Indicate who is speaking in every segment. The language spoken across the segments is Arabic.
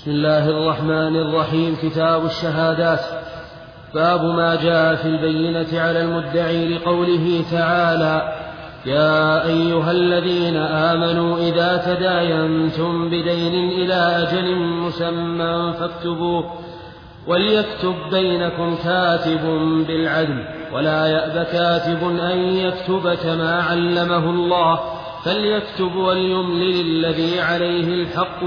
Speaker 1: بسم الله الرحمن الرحيم. كتاب الشهادات. باب ما جاء في البينة على المدعي لقوله تعالى: يا أيها الذين آمنوا إذا تداينتم بدين إلى أجل مسمى فاكتبوه وليكتب بينكم كاتب بالعدل ولا يأب كاتب أن يكتب كما علمه الله فليكتب وليملل الذي عليه الحق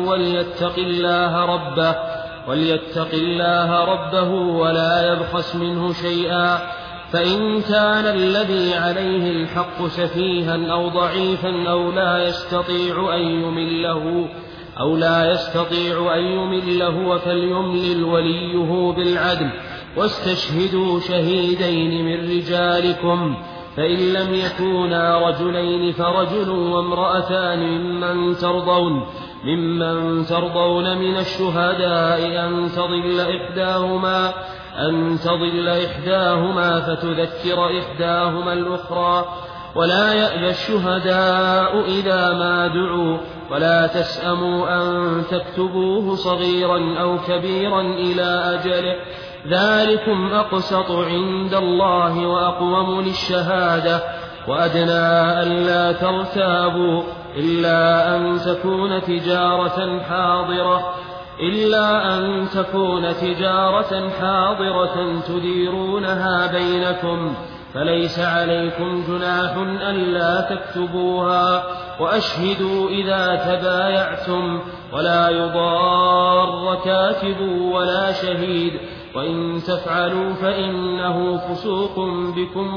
Speaker 1: وليتق الله ربه ولا يبخس منه شيئا، فإن كان الذي عليه الحق سفيها أو ضعيفا أو لا يستطيع أن يمله فليملل وليه بالعدل واستشهدوا شهيدين من رجالكم، فإن لم يكونا رجلين فرجل وامرأتان ممن ترضون من الشهداء أن تضل إحداهما فتذكر إحداهما الأخرى، ولا يأبى الشهداء إذا ما دعوا، ولا تسأموا أن تكتبوه صغيرا أو كبيرا إلى أجله، ذلكم أقسط عند الله وأقوم للشهادة، وأدنى ألا ترتابوا إلا أن تكون تجارة حاضرة تديرونها بينكم، فليس عليكم جناح ألا تكتبوها، وأشهدوا إذا تبايعتم، ولا يضار كاتب ولا شهيد، وإن تفعلوا فإنه فسوق بكم،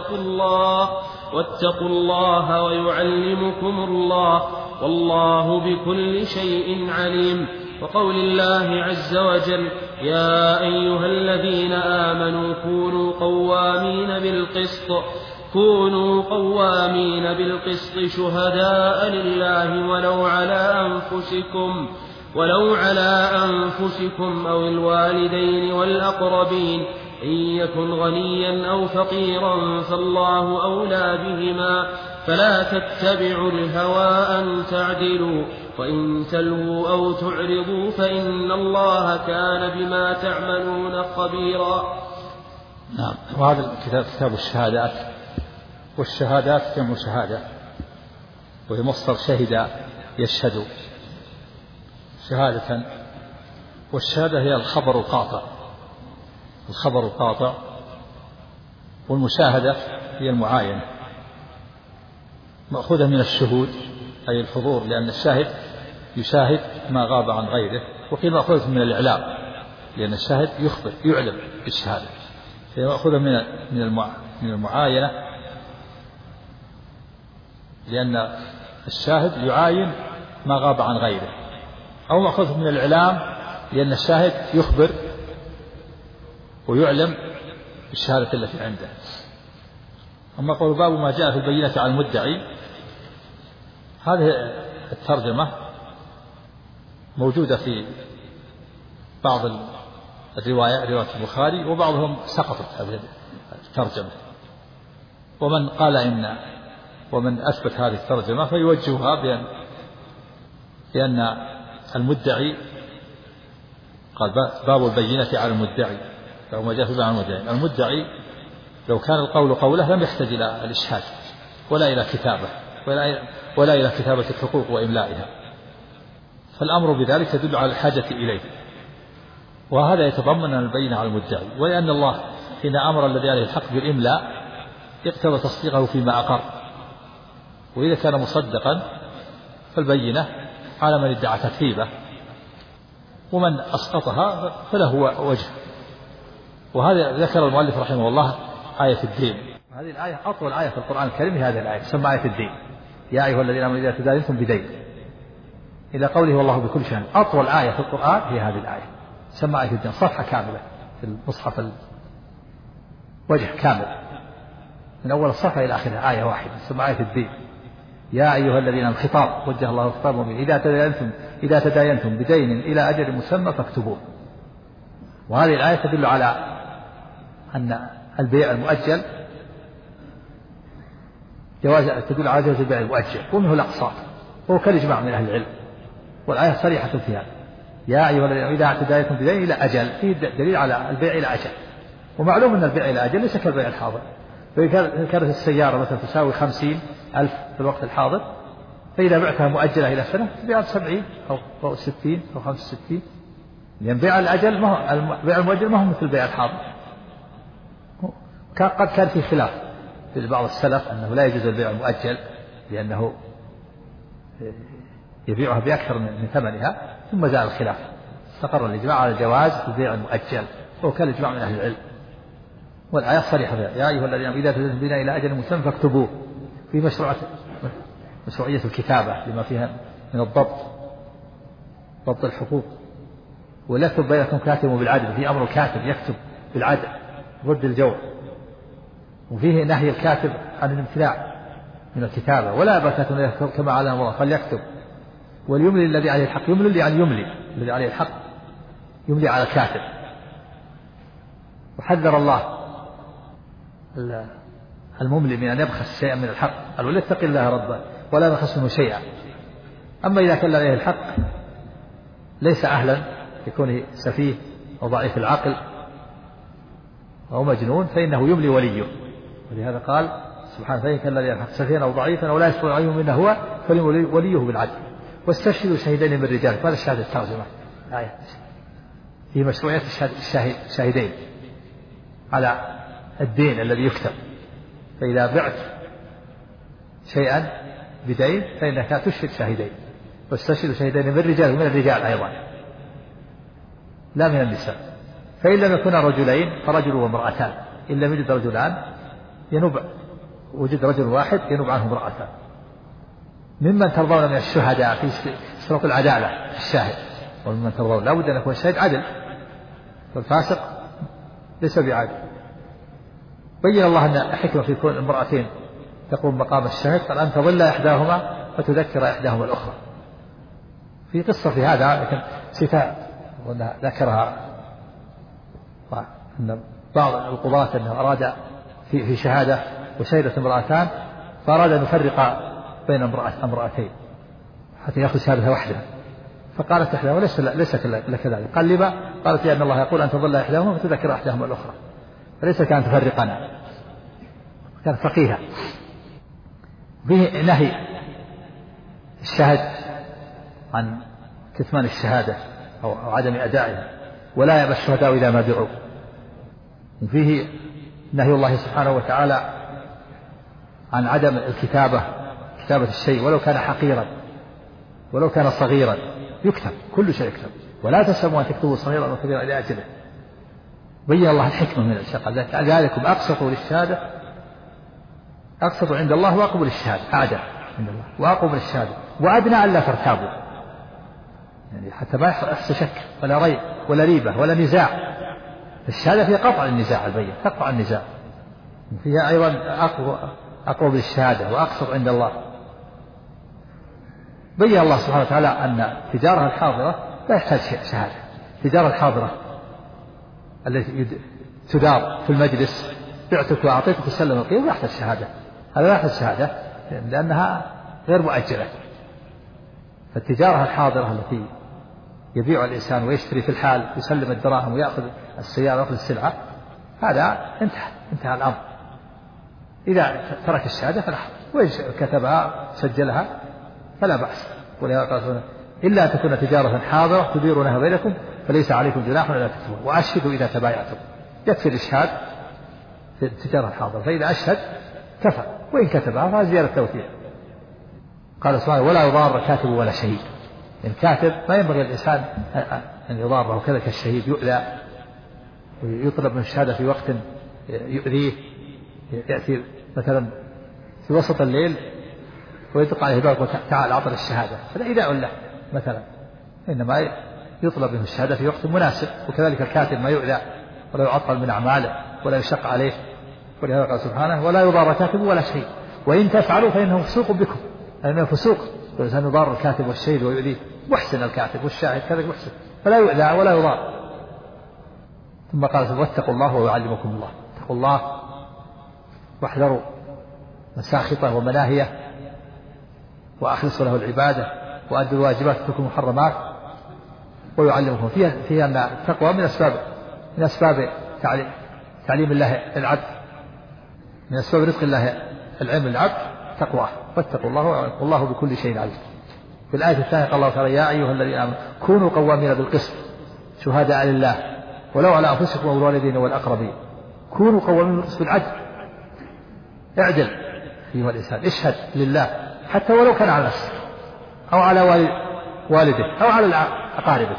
Speaker 1: واتقوا الله ويعلمكم الله، والله بكل شيء عليم. وقول الله عز وجل: يا أيها الذين آمنوا كونوا قوامين بالقسط شهداء لله ولو على أنفسكم أو الوالدين والأقربين، إن يكن غنيا أو فقيرا فالله أولى بهما، فلا تتبعوا الهوى أن تعدلوا، وإن تلووا أو تعرضوا فإن الله كان بما تعملون خبيرا.
Speaker 2: نعم. وهذا كتاب الشهادات، والشهادات جمع شهادة، وهي مصدر شهد يشهد شهادة، والشهادة هي الخبر القاطع، والمشاهدة هي المعاينة، مأخوذة من الشهود أي الحضور، لأن الشاهد يشاهد ما غاب عن غيره، وقيل مأخوذة من الإعلام، لأن الشاهد يعلم بالشهادة، هي مأخوذة من المعاينة، لأن الشاهد يعاين ما غاب عن غيره، أو مأخوذة من الإعلام، لأن الشاهد يخبر ويعلم بالشهادة التي عنده. أما قول باب ما جاء في البينة على المدعي، هذه الترجمة موجودة في بعض رواية البخاري، وبعضهم سقطت هذه الترجمة، ومن أثبت هذه الترجمة فيوجهها بأن المدعي قال باب البينة على المدعي، لو ما جاء في باب المدعي لو كان القول قوله لم يحتاج إلى الإشهاد ولا إلى كتابة ولا إلى كتابة الحقوق وإملائها، فالأمر بذلك يدل على الحاجة إليه، وهذا يتضمن البينة على المدعي، ولأن الله حين أمر الذي عليه الحق بالإملاء يقتضى تصديقه فيما أقر، وإذا كان مصدقا فالبينة على من ادعى تكذيبه، ومن أسقطها فله وجه. وهذا ذكر المؤلف رحمه الله آية الدين، هذه الآية أطول آية في القرآن الكريم، هذه الآية تسمى آية الدين، يا أيها الذين آمنوا إذا تداينتم بدين، إلى قوله والله بكل شيء، أطول آية في القرآن هي هذه الآية تسمى آية الدين، صفحة كاملة في المصحف، وجه كامل من أول الصفحة إلى آخرها آية واحدة تسمى آية الدين. يا أيها الذين آمنوا، خطاب وجه الله خطابه، إذا تداينتم بدين إلى أجل مسمى فاكتبوه. وهذه الآية تدل على أن البيع المؤجل تدل على جواز البيع المؤجل، ومنه الأقساط، وهو كالإجماع من أهل العلم، والآية صريحة في هذا. يا أيها الذين إذا اعتديتم بدين إلى أجل، فيه دليل على البيع إلى أجل، ومعلوم أن البيع إلى أجل ليس كالبيع الحاضر. فإذا كانت السيارة مثلا تساوي 50,000 في الوقت الحاضر، فإذا بعتها مؤجلة إلى سنة تبيع 70 أو 60 أو 65، لأن بيع الأجل بيع المؤجل ما هو مثل بيع الحاضر. قد كان في خلاف في بعض السلف أنه لا يجوز البيع المؤجل لأنه يبيعها بأكثر من ثمنها، ثم زال الخلاف، استقر الإجماع على جواز البيع المؤجل، وكان الإجماع من أهل العلم. والآية صريحة فيها يا أيها الذين إذا تدلتم بنا إلى أجل مسمى فاكتبوه، في مشروعية الكتابة لما فيها من ضبط الحقوق. وليكتب بينكم كاتب بالعدل، في أمر الكاتب يكتب بالعدل ضد الجور، وفيه نهي الكاتب عن الامتناع من الكتابة، ولا يأبى الكاتب كما علم الله فليكتب وليملي الذي عليه الحق، يملي يعني يملي الذي عليه الحق يملي على الكاتب. وحذر الله المملي من أن يبخس شيئا من الحق، قال وليتق الله ربه ولا يبخس منه شيئا. أما إذا كان عليه الحق ليس أهلا يكون سفيه أو ضعيف العقل أو مجنون فإنه يملي وليه، ولهذا قال سبحانه فإن كان الذي الحق سفيها أو ضعيفا أو لا يستطيع أن منه هو فليملي وليه بالعدل. واستشهدوا شهيدين من الرجال، هذا الشهادة الترجمة آية في مشروعية الشاهدين على الدين الذي يكتب. فإذا بعت شيئا بدين فإنك تشهد شاهدين، واستشهدوا شهيدين من الرجال، ومن الرجال أيضا لا من النساء. فإن لم يكونا رجلين فرجل وامرأتان، إن لم يوجد رجلان وجد رجل واحد ينوب عنه امرأتان. ممن ترضون من الشهداء في شرط العدالة الشاهد، وممن ترضون لا بد أن يكون الشاهد عدل، فالفاسق ليس بعدل. بين الله أن حكمة في كون المرأتين تقوم مقام الشاهد، قال أن تضل إحداهما فتذكر إحداهما الأخرى. في قصة في هذا لكن ستاء ذكرها أن بعض القضاة أنه أراد في شهادة وشهدت امرأتان، فأراد أن يفرق بين امرأتين حتى يأخذ شهادة وحدها، فقالت إحداهما ليس لك ذلك. قال لما؟ قالت لأن الله يقول أن تضل إحداهما فتذكر إحداهما الأخرى، فليس كان تفرقنا، كان فقيها. فيه نهي الشهد عن كتمان الشهادة أو عدم أدائها، ولا يأبى الشهداء إذا ما دعوا. وفيه نهي الله سبحانه وتعالى عن عدم كتابة الشيء ولو كان حقيرا ولو كان صغيرا، يكتب كل شيء يكتب، ولا تسموا أن تكتبوا صغيرا أو كبيرا إلى أجله. بين الله الحكمة من الشقة، ذلكم أقسطوا للشهادة، أقسطوا عند الله وأقبل الشهادة، أعدل عند الله وأقبل الشهادة، وأدنى ألا ترتابوا، يعني حتى ما يحصل شك ولا ريب ولا ريبة ولا نزاع. الشهادة فيها قطع النزاع، البين تقطع النزاع، فيها أيضا أقرب للشهادة وأقسط عند الله. بين الله سبحانه وتعالى أن التجارة الحاضرة لا يحتاج شهادة. التجارة الحاضرة التي تدار في المجلس، بعتك وأعطيتك وسلم القيمة لا يحتاج شهادة، هذا لا يحتاج شهادة لأنها غير مؤجلة. فالتجارة الحاضرة التي يبيع الإنسان ويشتري في الحال، يسلم الدراهم ويأخذ السيارة ويأخذ السلعة، هذا انتهى الأمر. إذا ترك الشهادة فلا حرج، وإن كتبها سجلها فلا بأس. إلا أن تكون تجارة حاضرة تديرونها بينكم فليس عليكم جناح ولا تكتبون، وأشهدوا إذا تبايعتم. يكفي الإشهاد في التجارة الحاضرة، فإذا أشهد كفى، وإن كتبها فهذا زيادة توثيق. قال سبحانه ولا يضار كاتب ولا شهيد. الكاتب ما ينبغي الإنسان أن يضاره، وكذلك الشهيد يؤذى ويطلب من الشهادة في وقت يؤذيه، يأتي مثلا في وسط الليل ويدق عليه باب تعال أعطنا الشهادة، هذا إيذاء له مثلا، إنما يطلب منه الشهادة في وقت مناسب. وكذلك الكاتب ما يؤذى ولا يعطل من أعماله ولا يشق عليه، ولهذا قال سبحانه ولا يضار كاتب ولا شهيد وإن تفعلوا فإنه فسوق بكم، لأنه فسوق، والإنسان يضار الكاتب والشهيد ويؤذيه. محسن الكاتب والشاهد كذلك محسن، فلا يؤذى ولا يضار. ثم قال واتقوا الله ويعلمكم الله. اتقوا الله واحذروا مساخطه ومناهيه، وأخلصوا له العبادة، وأدوا الواجبات واتركوا المحرمات، ويعلمكم فيها أن التقوى من أسباب تعليم الله العبد، من أسباب رزق الله العلم العبد تقواه، واتقوا الله والله بكل شيء عليم. في الآية الثانية قال الله تعالى: يا أيها الذين آمنوا كونوا قوامين بالقسط شهداء لله ولو على أنفسكم والوالدين والأقربين. كونوا قوامين بالقسط، بالعدل، اعدل أيها الإنسان، اشهد لله حتى ولو كان على نفسك أو على والده أو على أقاربك،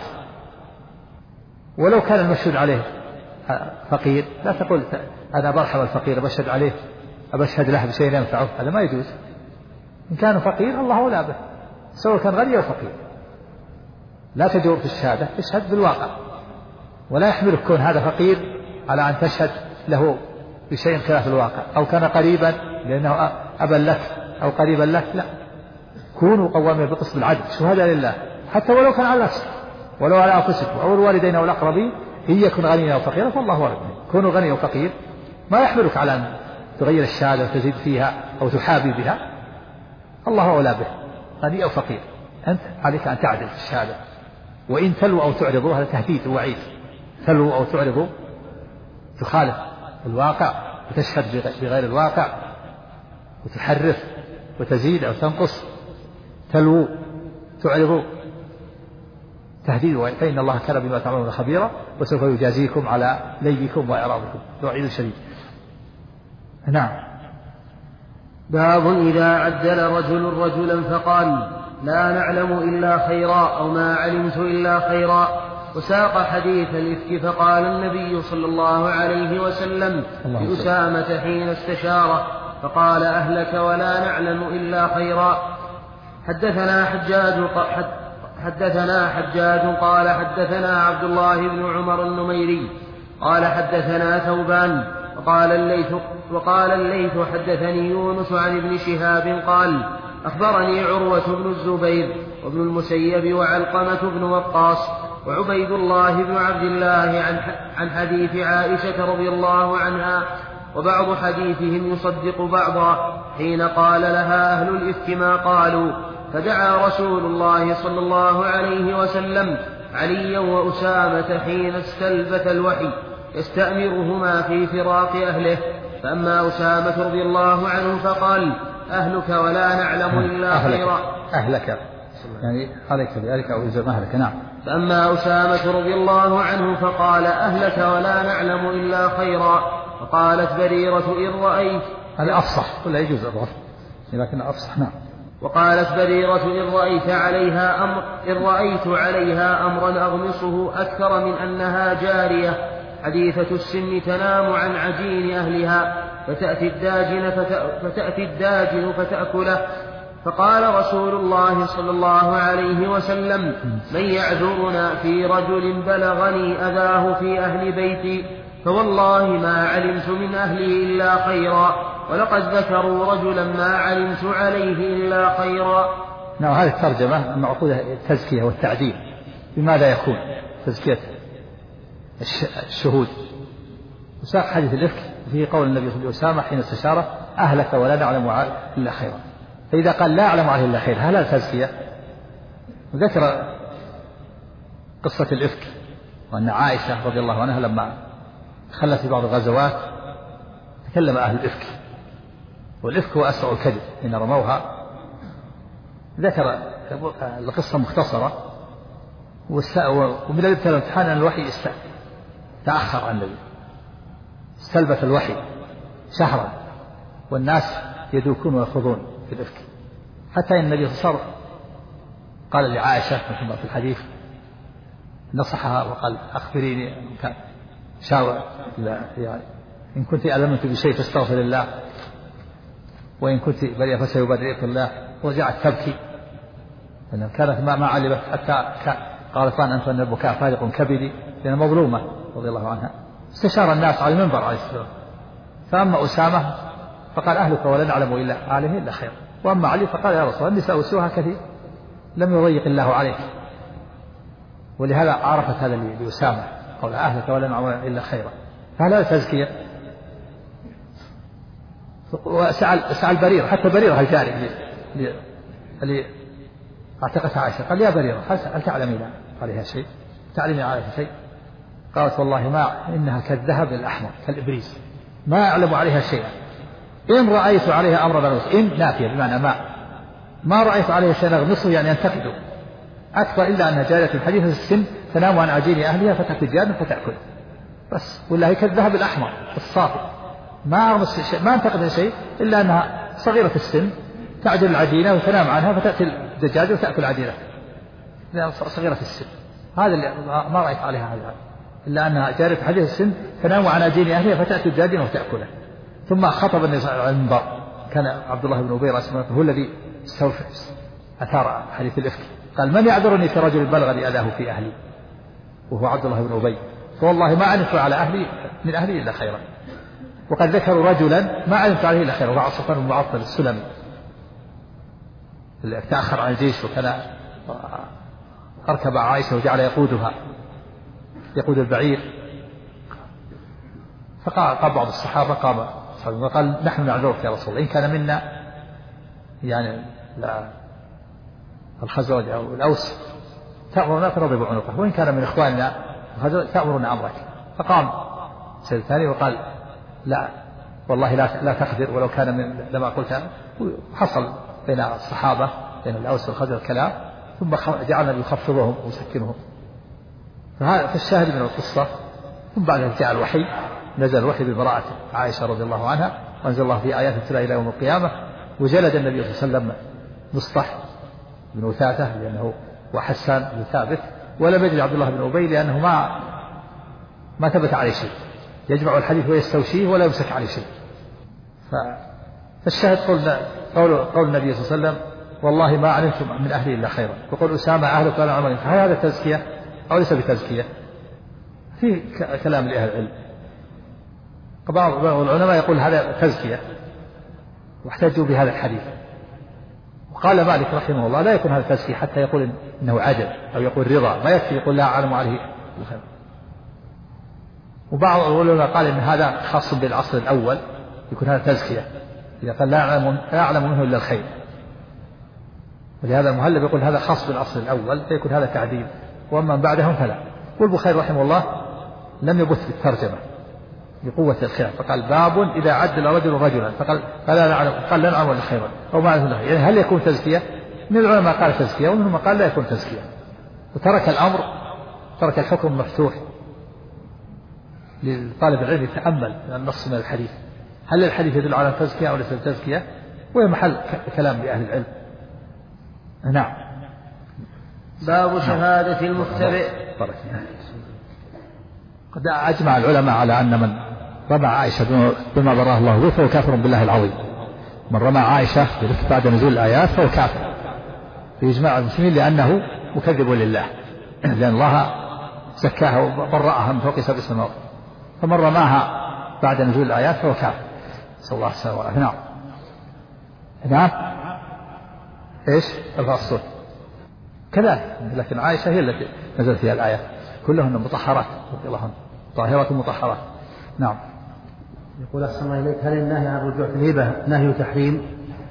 Speaker 2: ولو كان المشهود عليه فقير لا تقول أنا برحم الفقير بشهد عليه أبشهد له بشيء ينفعه، هذا ما يجوز. إن كان فقير الله أولى به، سواء كان غني أو فقير، لا تجور في الشهادة، اشهد بالواقع، ولا يحملك كون هذا فقير على أن تشهد له بشيء خلاف الواقع، أو كان قريبا لأنه أبا لك أو قريبا لك، لا. كونوا قوامين بالقسط بالعدل شهداء لله حتى ولو كان على نفسك ولو على أنفسكم أو الوالدين أو الأقربين إن يكن غنيا أو فقيرا فالله ولد. كونوا غني أو فقير ما يحملك على أن تغير الشهادة وتزيد فيها أو تحابي بها، الله أولى به، غني أو فقير، أنت عليك أن تعدل في الشهادة. وإن تلوا أو تعرضوا هذا تهديد ووعيد، تلوا أو تعرضوا تخالف الواقع وتشهد بغير الواقع وتحرف وتزيد أو تنقص، تلو تعرضوا تهديد، فإن الله كان بما تعملون خبيرا وسوف يجازيكم على ليكم وإعراضكم، وعيد شديد. نعم.
Speaker 1: باب إذا عدل رجل رجلا فقال لا نعلم إلا خيرا أو ما علمت إلا خيرا، وساق حديث الإفك، فقال النبي صلى الله عليه وسلم لأسامة حين استشاره فقال أهلك ولا نعلم إلا خيرا. حدثنا حجاج قال حدثنا عبد الله بن عمر النميري قال حدثنا ثوبان وقال الليث حدثني يونس عن ابن شهاب قال أخبرني عروة بن الزبير وابن المسيب وعلقمة بن وقاص وعبيد الله بن عبد الله عن حديث عائشة رضي الله عنها، وبعض حديثهم يصدق بعضا، حين قال لها أهل الإفك ما قالوا، فدعا رسول الله صلى الله عليه وسلم عليا وأسامة حين استلبث الوحي يستأمرهما في فراق أهله، فأما أسامة رضي الله عنه فقال أهلك ولا نعلم إلا خيرا.
Speaker 2: أهلك يعني عليك بأهلك أو إذا أهلك. نعم.
Speaker 1: فأما أسامة رضي الله عنه فقال أهلك ولا نعلم إلا خيرا، فقالت بريرة إن رأيت،
Speaker 2: هذا أفصح ولا يجوز الضرب لكن أفصح. نعم.
Speaker 1: وقالت بريرة إن رأيت عليها أمرا أغمصه أكثر من أنها جارية حديثة السن تنام عن عجين أهلها فتأتي الداجن فتأكله، فقال رسول الله صلى الله عليه وسلم من يعذرنا في رجل بلغني أذاه في أهل بيتي، فوالله ما علمت من أهله إلا خيرا، ولقد ذكروا رجلا ما علمت عليه إلا خيرا.
Speaker 2: نعم. هذه الترجمة المعقودة التزكية والتعديل. بماذا يكون تزكية الشهود؟ وساق حديث الإفك في قول النبي صلى الله عليه وسلم حين استشاره أهلك ولا نعلم إلا خيرا، فإذا قال لا أعلم عليه إلا خير هل هذا تزكية؟ وذكر قصة الإفك وأن عائشة رضي الله عنها لما خلت في بعض الغزوات تكلم أهل الإفك، والإفك هو أسرع الكذب حين رموها. ذكر القصة مختصرة، ومن الابتلاء الامتحان أن الوحي تأخر عن النبي، استلبث الوحي شهرا والناس يدوكون ويخوضون في الإفك، حتى أن النبي صلى الله عليه وسلم قال لعائشة مثل في الحديث نصحها وقال أخبريني شاور يعني إن كنت ألمت بشيء فاستغفر الله، وإن كنت بريئة فسيبرئك الله. ورجعت تبكي لأنها كانت ما علمت حتى قالت أنت أن البكاء فارق كبدي، لأن مظلومة رضي الله عنها. استشار الناس على المنبر عليه السلام، فأما أسامة فقال أهلك ولا نعلم إلا عليه إلا خير، وأما علي فقال يا رسول الله النساء سوها كثير لم يضيق الله عليك، ولهذا عرفت هذا لأسامة قول أهلك ولا نعلم إلا خيرا، فهذا تزكية. وسأل بريرة، حتى بريرة الجاري اللي اعتقتها عائشة قال يا بريرة هل تعلمين عليها شيء؟ تعلمي عائشة شيء؟ قالت والله ما إنها كالذهب الأحمر كالإبريز ما أعلم عليها شيئا إن رأيت عليها أمر نغمص إن نافية بمعنى ما رأيت عليها شيء نغمصه يعني ينتقد أكثر إلا أنها جارية حديثة السن تنام عن عجين أهلها فتأكل جانب فتأكل بس ولا هي كالذهب الأحمر الصافي ما أغمص شيء ما انتقد شيء إلا أنها صغيرة السن تعجل العجينة وتنام عنها فتأتي الدجاجة وتأكل عجينة صغيرة السن هذا اللي ما رأيت عليها هذا إلا أنها جارية حديث السن تنام عن عجين أهلها فتأتي الدجاجة وتأكله. ثم خطب النبي صلى الله عليه وسلم كان عبد الله بن أبي رأس هو الذي أثار حديث الإفك قال من يعذرني في رجل بلغني أذاه في أهلي وهو عبد الله بن أبي فوالله ما علمت على أهلي من أهلي إلا خيرا. وقد ذكروا رجلا ما علمت عليه إلا خيرا وهو صفوان بن معطل السلمي اللي تأخر عن الجيش وكان أركب عائشة وجعل يقود البعير فقال بعض الصحابة وقال نحن نعذرك يا رسول الله إن كان منا يعني الخزرج أو الأوس تأمرنا فنضرب عنقه وإن كان من إخواننا تأمرنا أمرك. فقام سيد الثاني وقال لا والله لا تقدر ولو كان من لما قلت. حصل بين الصحابة بين الأوس والخزرج كلام ثم جعلنا يخفضهم ويسكنهم. فالشاهد من القصة ثم بعد ذلك جاء الوحي نزل الوحي ببراءة عائشة رضي الله عنها وأنزل الله في آيات تتلى إلى يوم القيامة وجلد النبي صلى الله عليه وسلم مصطح بن وثاثة لأنه وحسان بن ثابت ولم يجد عبد الله بن أبي لأنه ما ثبت عليه شيء يجمع الحديث ويستوشيه ولا يمسك عليه شيء. فالشاهد قول النبي صلى الله عليه وسلم والله ما علمت من أهلي إلا خيرا وقل أسامة أهلك ولا عمل. هل هذا تزكية أو ليس بتزكية؟ في كلام لأهل العلم. بعض العلماء يقول هذا تزكية واحتجوا بهذا الحديث. وقال مالك رحمه الله لا يكون هذا تزكية حتى يقول إنه عدل أو يقول رضا ما يكفي يقول لا أعلم عليه الخير. وبعض العلماء قال إن هذا خاص بالعصر الأول يكون هذا تزكية إذا قال لا أعلم منه إلا الخير. ولهذا المهلب يقول هذا خاص بالعصر الأول فيكون هذا تعديل وأما بعدهم فلا. والبخاري رحمه الله لم يبث بالترجمة لقوة الخلاف فقال باب إذا عدل رجل رجلا فقال لا نعلم ولا خيرا أو ما له. يعني هل يكون تزكية؟ من العلماء قال تزكية ومنهم قال لا يكون تزكية وترك الأمر ترك الحكم مفتوح لطالب العلم يتأمل النص من الحديث هل الحديث يدل على التزكية أو ليس التزكية وهي محل كلام لأهل العلم. نعم.
Speaker 1: باب شهادة المتبع.
Speaker 2: قد أجمع العلماء على أن من رمى عائشة بما براه الله به فهو كافر بالله العظيم. من رمى عائشة بعد نزول الآيات فهو كافر بإجماع المسلمين لأنه مكذب لله لأن الله زكاها وبرأها من فوق 7 سماوات. فمن رماها بعد نزول الآيات فهو كافر صلى الله عليه وسلم. نعم. نعم. إيش الفصل كذلك لكن عائشة هي التي نزلت فيها الآيات كلهن مطهرات رضي الله عنها طاهرات مطهرات. نعم.
Speaker 3: يقول أحسن الله إليك هل النهي عن الرجوع في الهبة نهي تحريم؟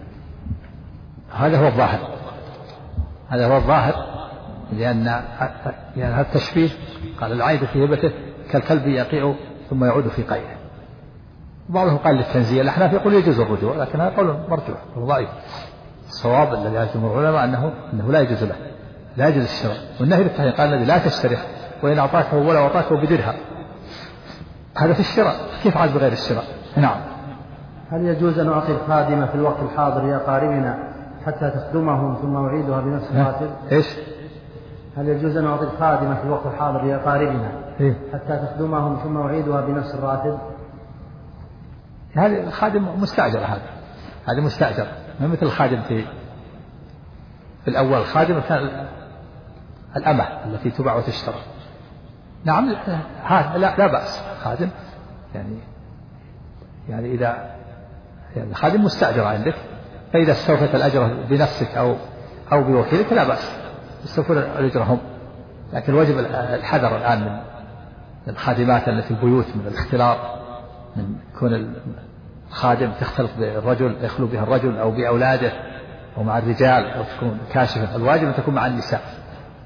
Speaker 2: هذا هو الظاهر لأن هذا التشبيه قال العائد في هبته كالكلب يقيع ثم يعود في قيعه. بعضهم قال للتنزيه الأحناف يقول يجوز الرجوع لكن هذا قول مرجوح وضعيف. الصواب الذي عليه جمهور العلماء أنه لا يجوز له لا يجوز الشراء والنهي للتحريم قال النبي لا تشتري وإن أعطاكه ولا أعطاكه بدرهم. هذا في الشراء كيف عاد بغير الشراء؟ نعم.
Speaker 3: هل يجوز أن نعطي الخادمة في الوقت الحاضر لأقاربنا حتى تخدمهم ثم أعيدها بنفس الراتب؟
Speaker 2: إيش؟
Speaker 3: هل يجوز أن نعطي الخادمة في الوقت الحاضر لأقاربنا حتى تخدمهم ثم أعيدها بنفس الراتب؟
Speaker 2: هذا الخادم مستأجر هذا مستأجر ما مثل الخادم في الأول. الخادم كان الأمة التي تباع وتشترى. نعم هذا لا بأس خادم يعني إذا يعني الخادم مستأجر عندك فإذا استوفت الأجر بنفسك أو بوكيلك لا بأس يستوفون الأجرهم. لكن وجب الحذر الآن من الخادمات التي في البيوت من الاختلاط من كون الخادم تختلط بالرجل يخلو بها الرجل أو بأولاده أو مع الرجال أو تكون كاشفة. الواجب أن تكون مع النساء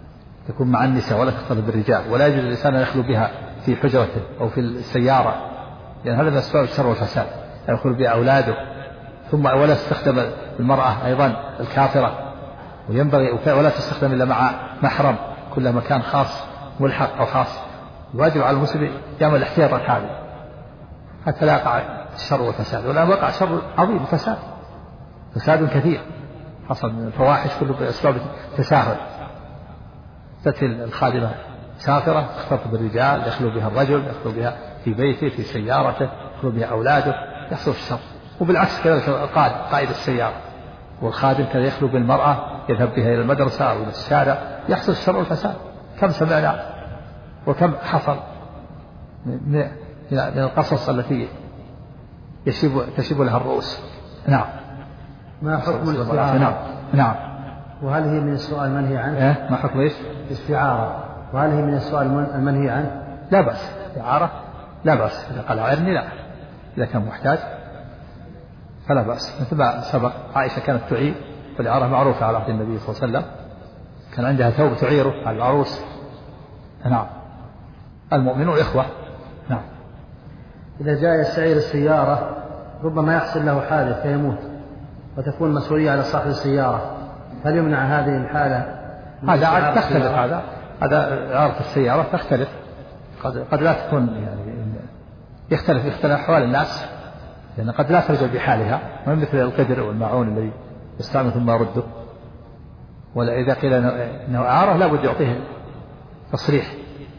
Speaker 2: تكون مع النساء ولا تختلط بالرجال، ولا يجوز الإنسان أن يخلو بها في حجرته أو في السيارة، لأن هذا من أسباب الشر والفساد، يخلو بها أولاده. ثم ولا تستخدم المرأة أيضا الكافرة، وينبغي ولا تستخدم إلا مع محرم، كل مكان خاص ملحق أو خاص. الواجب على المسلم يعمل الاحتياطات هذه حتى لا يقع الشر والفساد. والآن وقع شر عظيم، فساد كثير حصل من الفواحش كله بأسباب التساهل. تأتي الخادمة سافرة تختلط بالرجال، يخلو بها الرجل، يخلو بها في بيته في سيارته، يخلو بها أولاده، يحصل الشر. وبالعكس كذلك قائد السيارة والخادم كذا يخلو بالمرأة، يذهب بها إلى المدرسة أو إلى الشارع، يحصل الشر والفساد. كم سمعنا وكم حصل من القصص التي تشيب لها الرؤوس. نعم.
Speaker 3: ما حكم الاستعارة؟
Speaker 2: نعم.
Speaker 3: وهل هي من السؤال المنهي عنه؟
Speaker 2: ما حكم ايش؟
Speaker 3: الاستعارة، وهل هي من السؤال المنهي عنه؟
Speaker 2: لا بأس، استعارة لا بأس، إذا قال أعرني لا، إذا كان محتاج فلا بأس. مثل ما سبق عائشة كانت تعير، والإعارة معروفة على عهد النبي صلى الله عليه وسلم، كان عندها ثوب تعيره على العروس. نعم. المؤمنون إخوة. نعم.
Speaker 3: إذا جاء يستعير السيارة ربما يحصل له حادث فيموت وتكون مسؤولية على صاحب السيارة، هل يمنع هذه الحالة؟
Speaker 2: هذا عاد تختلف، هذا إعارة السيارة تختلف، قد لا تكون يعني يختلف أحوال الناس، لأن قد لا ترجع بحالها، ما مثل القدر والماعون الذي يستعمل ثم يرده. ولا إذا قيل إنه إعارة لا بد يعطيه تصريح،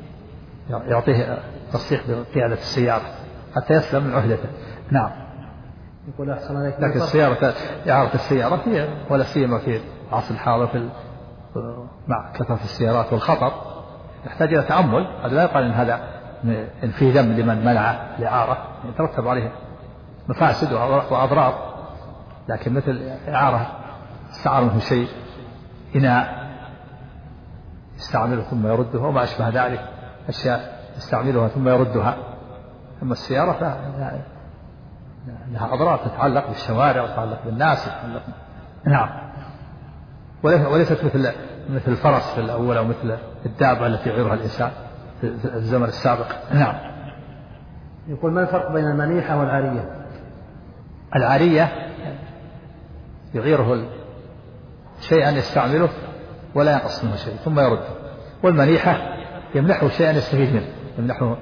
Speaker 2: بقيادة السيارة حتى يسلم من عهدته. نعم.
Speaker 3: يقول أحسن عليك.
Speaker 2: لكن إعارة السيارة هي ولا سيما في العصر الحاضر مع كثرة السيارات والخطر يحتاج إلى تأمل. هذا لا يقال إن هذا إن فيه ذنب لمن منع الإعارة، يترتب عليه مفاسد وأضرار. لكن مثل إعارة استعار منه شيء، إناء يستعمله ثم يرده وما أشبه ذلك، أشياء يستعملها ثم يردها. أما السيارة لها أضرار تتعلق بالشوارع وتتعلق بالناس وتتعلق. نعم. وليست مثل الفرس في الأول أو مثل الدابة التي يعيرها الإنسان في الزمن السابق. نعم.
Speaker 3: يقول ما الفرق بين المنيحة والعارية؟
Speaker 2: العارية يعيره شيئا يستعمله ولا ينقص منه شيء ثم يرده، والمنيحة يمنحه شيئا يستفيد منه، يمنحه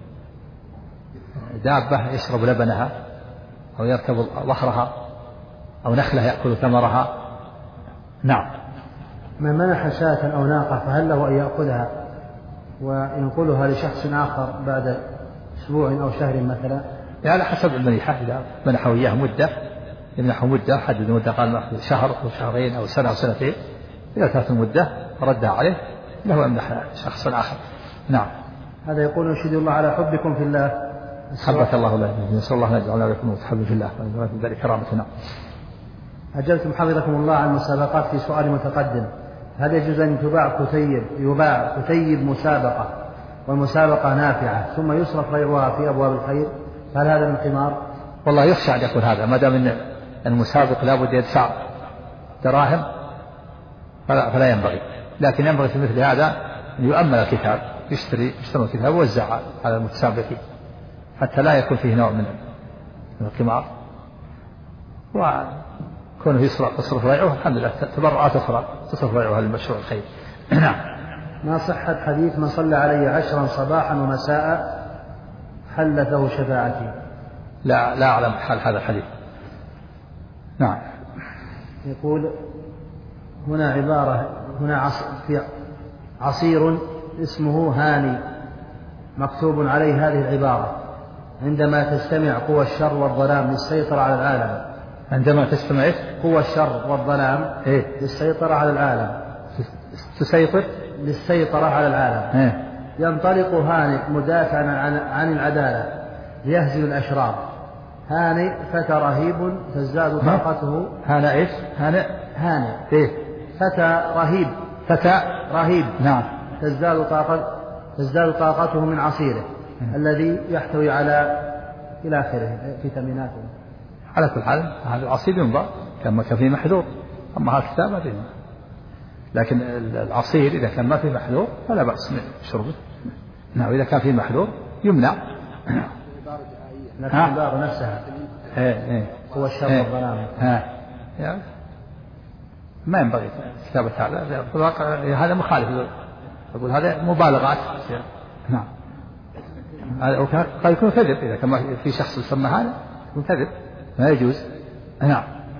Speaker 2: دابة يشرب لبنها أو يركب ظهرها أو نخلة يأكل ثمرها. نعم.
Speaker 3: من منح شاة أو ناقة فهل له أن يأخذها وينقلها لشخص آخر بعد أسبوع أو شهر مثلا؟
Speaker 2: على حسب المنيحة، إذا منحه إياه مدة يمنحه مدة، حدد مدة، قال شهر أو شهرين أو سنة أو سنتين، إذا كانت المدة ردها عليه له يمنح شخص آخر. نعم.
Speaker 3: هذا يقول نشهد الله على حبكم في الله.
Speaker 2: حبك الله له، نسأل الله أن يجعلنا لكم متحب في الله وفي ذلك كرامتنا.
Speaker 3: أجلتم حفظكم الله عن المسابقات في سؤال متقدم، هل يجوز أن يباع كتيب مسابقة والمسابقة نافعة ثم يصرف غيرها في أبواب الخير، فهل هذا من قمار؟
Speaker 2: والله يخشى أن يكون هذا، ما دام أن المسابق لا بد يدفع دراهم فلا ينبغي، لكن ينبغي في مثل هذا أن يؤمن الكتاب، يشتري الكتاب ويوزع على المتسابقين حتى لا يكون فيه نوع من القمار، وكونه يصرف ريعه الحمد لله تبرعات أخرى تصرف ريعها للمشروع الخير. نعم.
Speaker 3: ما صحة حديث من صلى علي 10 صباحا ومساء حلت له شفاعتي؟
Speaker 2: لا أعلم حال هذا الحديث. نعم.
Speaker 3: يقول هنا عبارة، هنا عصير اسمه هاني مكتوب عليه هذه العبارة: عندما تجتمع قوى الشر والظلام للسيطرة على العالم.
Speaker 2: عندما تجتمع
Speaker 3: قوى الشر والظلام للسيطرة على العالم،
Speaker 2: تسيطر
Speaker 3: للسيطرة على العالم، ينطلق هانئ مدافعا عن العدالة ليهزم الأشرار. هانئ فتى رهيب تزداد طاقته.
Speaker 2: هانئ إيش؟ هانئ
Speaker 3: فتى رهيب
Speaker 2: نعم
Speaker 3: تزداد طاقته من عصيره الذي يحتوي على إلى آخره فيتاميناته.
Speaker 2: على كل حال هذا العصير ينظر كما كان فيه محذور، أما هذا الكتاب لكن العصير إذا كان ما فيه محذور فلا بأس من شربه. نعم إذا كان فيه محذور يمنع.
Speaker 3: لكن البار نفسها هو الشر والظلام.
Speaker 2: يعني ما ينبغي كتابة هذا مخالف. أقول هذا مبالغات. نعم قد يكون كذب. إذا كان في شخص يسمى هذا يكون كذب ما يجوز. نعم.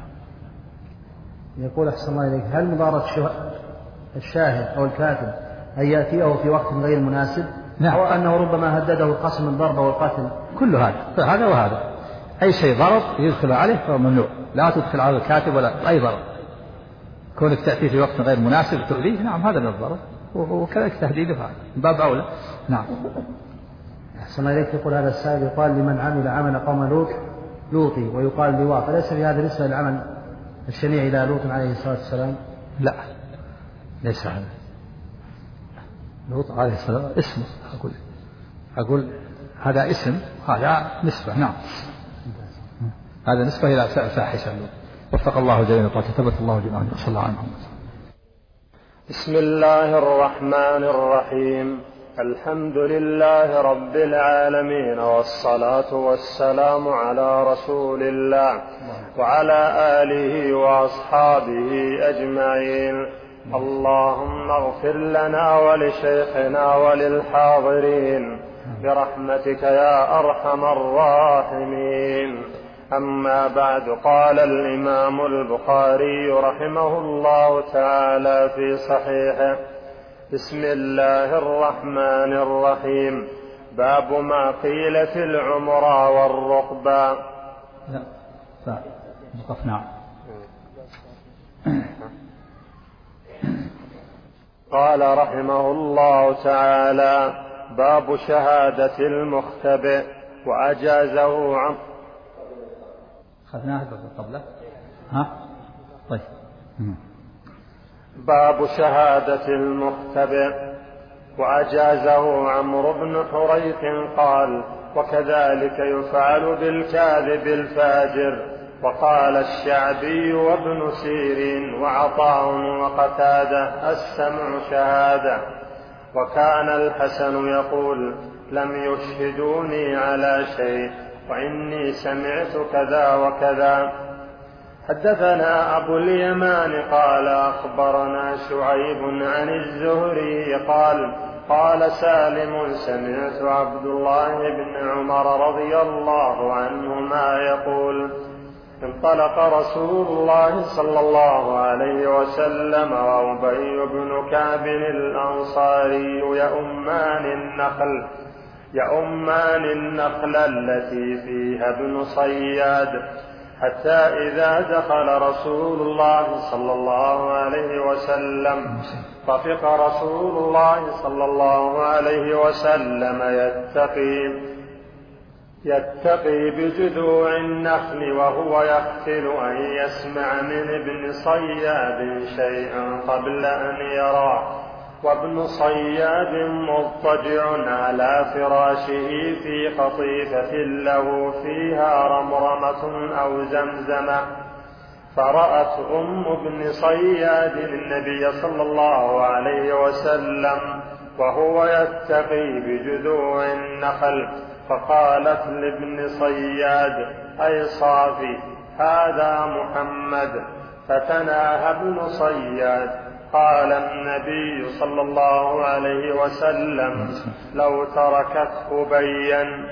Speaker 3: يقول أحسن الله إليك هل مضارة الشاهد أو الكاتب أن يأتيه في وقت غير مناسب؟
Speaker 2: نعم.
Speaker 3: أو أنه ربما هدده القسم الضرب والقتل؟
Speaker 2: كل هذا وهذا أي شيء ضرب يدخل عليه فهو ممنوع. لا تدخل على الكاتب ولا أي ضرب. كونك تأتي في وقت غير مناسب تؤذيه نعم هذا من الضرب وكذلك تهديده هذا باب أولى. نعم.
Speaker 3: أحسن إليك يقول هذا السائل يقال لمن عمل عمل قوم لوطي ويقال لواط، أليس في هذا بالنسبة للعمل الشنيع إلى لوط عليه الصلاة والسلام؟
Speaker 2: لا ليس هذا. لوط عليه السلام اسمه. أقول هذا اسم هذا نسبة. نعم هذا نسبة إلى فاحشة. وفق الله جميعا وكتبت الله جميعا. صلى الله عليه وسلم.
Speaker 4: بسم الله الرحمن الرحيم. الحمد لله رب العالمين والصلاة والسلام على رسول الله وعلى آله وأصحابه أجمعين. اللهم اغفر لنا ولشيخنا وللحاضرين برحمتك يا أرحم الراحمين. أما بعد، قال الإمام البخاري رحمه الله تعالى في صحيحه: بسم الله الرحمن الرحيم. باب ما قيل في العمرة والرقبة. قال رحمه الله تعالى: باب شهادة المختبئ وأجازه عن
Speaker 2: قبله. طيب.
Speaker 4: باب شهادة المختبئ وأجازه عمرو بن حريث قال: وكذلك يفعل بالكاذب الفاجر. وقال الشعبي وابن سيرين وعطاء وقتادة: السمع شهادة. وكان الحسن يقول: لم يشهدوني على شيء وإني سمعت كذا وكذا. حدثنا أبو اليمان قال: أخبرنا شعيب عن الزهري قال: قال سالم: سمعت عبد الله بن عمر رضي الله عنهما يقول: انطلق رسول الله صلى الله عليه وسلم وأبي بن كعب الأنصاري يؤمان النخل التي فيها ابن صياد، حتى إذا دخل رسول الله صلى الله عليه وسلم طفق رسول الله صلى الله عليه وسلم يتقي بجذوع النخل وهو يختل أن يسمع من ابن صياد شيئا قبل أن يراه، وابن صياد مضطجع على فراشه في قطيفة له فيها رمرمة أو زمزمة. فرأت أم ابن صياد النبي صلى الله عليه وسلم وهو يتقي بجذوع النخل، فقالت لابن صياد: أي صافي، هذا محمد. فتناهى ابن صياد. قال النبي صلى الله عليه وسلم: لو تركته بين.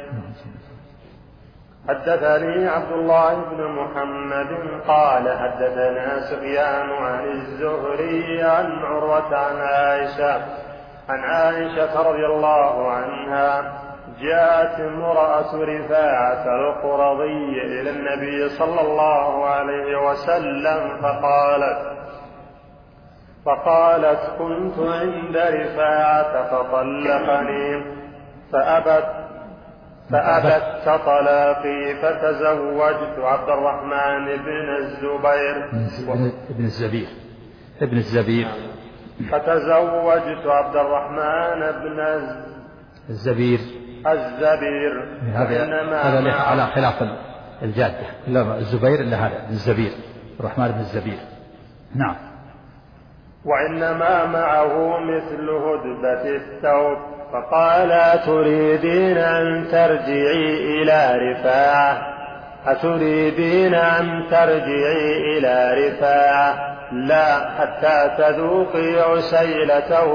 Speaker 4: حدثني عبد الله بن محمد قال: حدثنا سفيان عن الزهري عن عروة عن عائشة رضي الله عنها: جاءت امرأة رفاعة القرظي إلى النبي صلى الله عليه وسلم فقالت: كنت عند رفاعة فطلقني فأبت طلاقي فتزوجت عبد الرحمن
Speaker 2: ابن الزبير
Speaker 4: فتزوجت عبد الرحمن بن الزبير.
Speaker 2: هذا على خلاف الجادة، لا الزبير إلا هذا الزبير، الرحمن بن الزبير. نعم.
Speaker 4: وإنما معه مثل هدبة الثوب. فقال تريدين أن ترجعي إلى رفاعة؟ أتريدين أن ترجعي إلى رفاعة؟ لا، حتى تذوقي عسيلته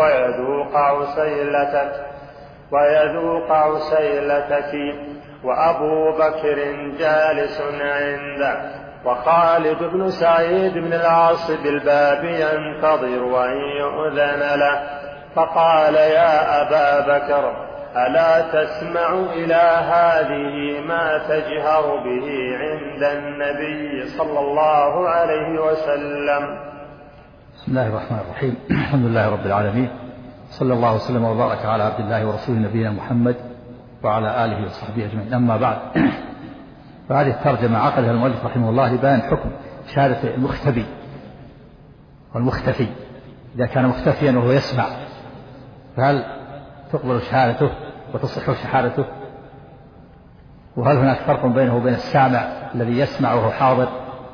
Speaker 4: ويذوق عسيلتك. وأبو بكر جالس عنده، وخالد بن سعيد بن العاص بالباب ينتظر أن يؤذن له. فقال يا أبا بكر ألا تسمع إلى هذه ما تجهر به عند النبي صلى الله عليه وسلم؟
Speaker 2: بسم الله الرحمن الرحيم. الحمد لله رب العالمين، صلى الله وسلم وبارك على عبد الله ورسوله نبينا محمد وعلى آله وصحبه أجمعين. أما بعد، فهذه الترجمة عقدها المؤلف رحمه الله لبيان حكم شهادة المختبي والمختفي. إذا كان مختفيا وهو يسمع، فهل تقبل شهادته وتصح شهادته؟ وهل هناك فرق بينه وبين السامع الذي يسمع وهو حاضر؟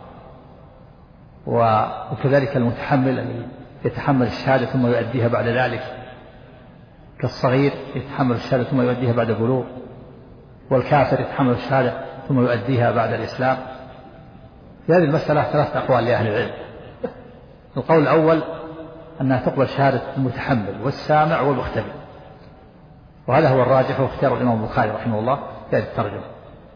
Speaker 2: وكذلك المتحمل الذي يتحمل الشهادة ثم يؤديها بعد ذلك، كالصغير يتحمل الشهادة ثم يؤديها بعد البلوغ، والكافر يتحمل الشهادة ثم يؤديها بعد الإسلام. في هذه المسألة 3 أقوال لأهل العلم. القول الأول أنها تقبل شهادة المتحمل والسامع والمختبي، وهذا هو الراجح واختيار الإمام البخاري رحمه الله في هذه الترجمة.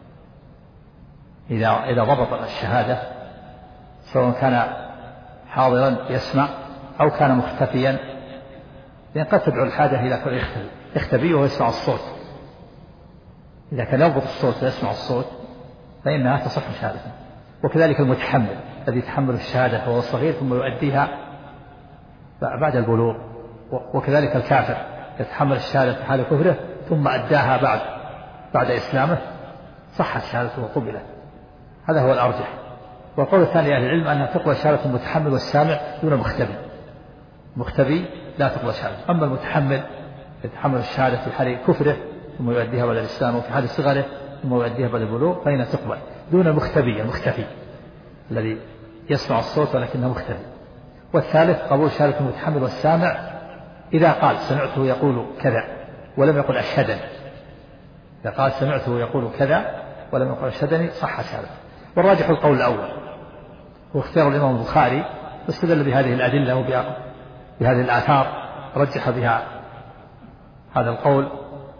Speaker 2: إذا ضبط الشهادة سواء كان حاضرا يسمع أو كان مختفيا، لأن قد تدعو الحاجة إلى كل يختبي وهو يسمع الصوت. إذا كان يضبط الصوت ويسمع الصوت فإنها تصح شهادته. وكذلك المتحمل الذي يتحمل الشهادة وهو صغير ثم يؤديها بعد البلوغ، وكذلك الكافر يتحمل الشهادة في حال كفره ثم أداها بعد إسلامه، صحت شهادته وقبلت. هذا هو الأرجح. والقول الثاني أهل العلم أنها تقبل شهادة المتحمل والسامع دون مختبي لا تقبل شهادة. أما المتحمل يتحمل الشهادة في حال كفره ثم يؤديها بعد الإسلام، وفي حال صغره ثم يؤديها بعد البلوغ، فإنها تقبل دون المختفي الذي يسمع الصوت ولكنه مختفي. والثالث قبول شهادة المتحمل والسامع إذا قال سمعته يقول كذا ولم يقل أشهدني. إذا قال سمعته يقول كذا ولم يقل أشهدني صح شهادته. والراجح القول الأول، واختيار الإمام البخاري واستدل بهذه الأدلة وبهذه الآثار، رجح بها هذا القول.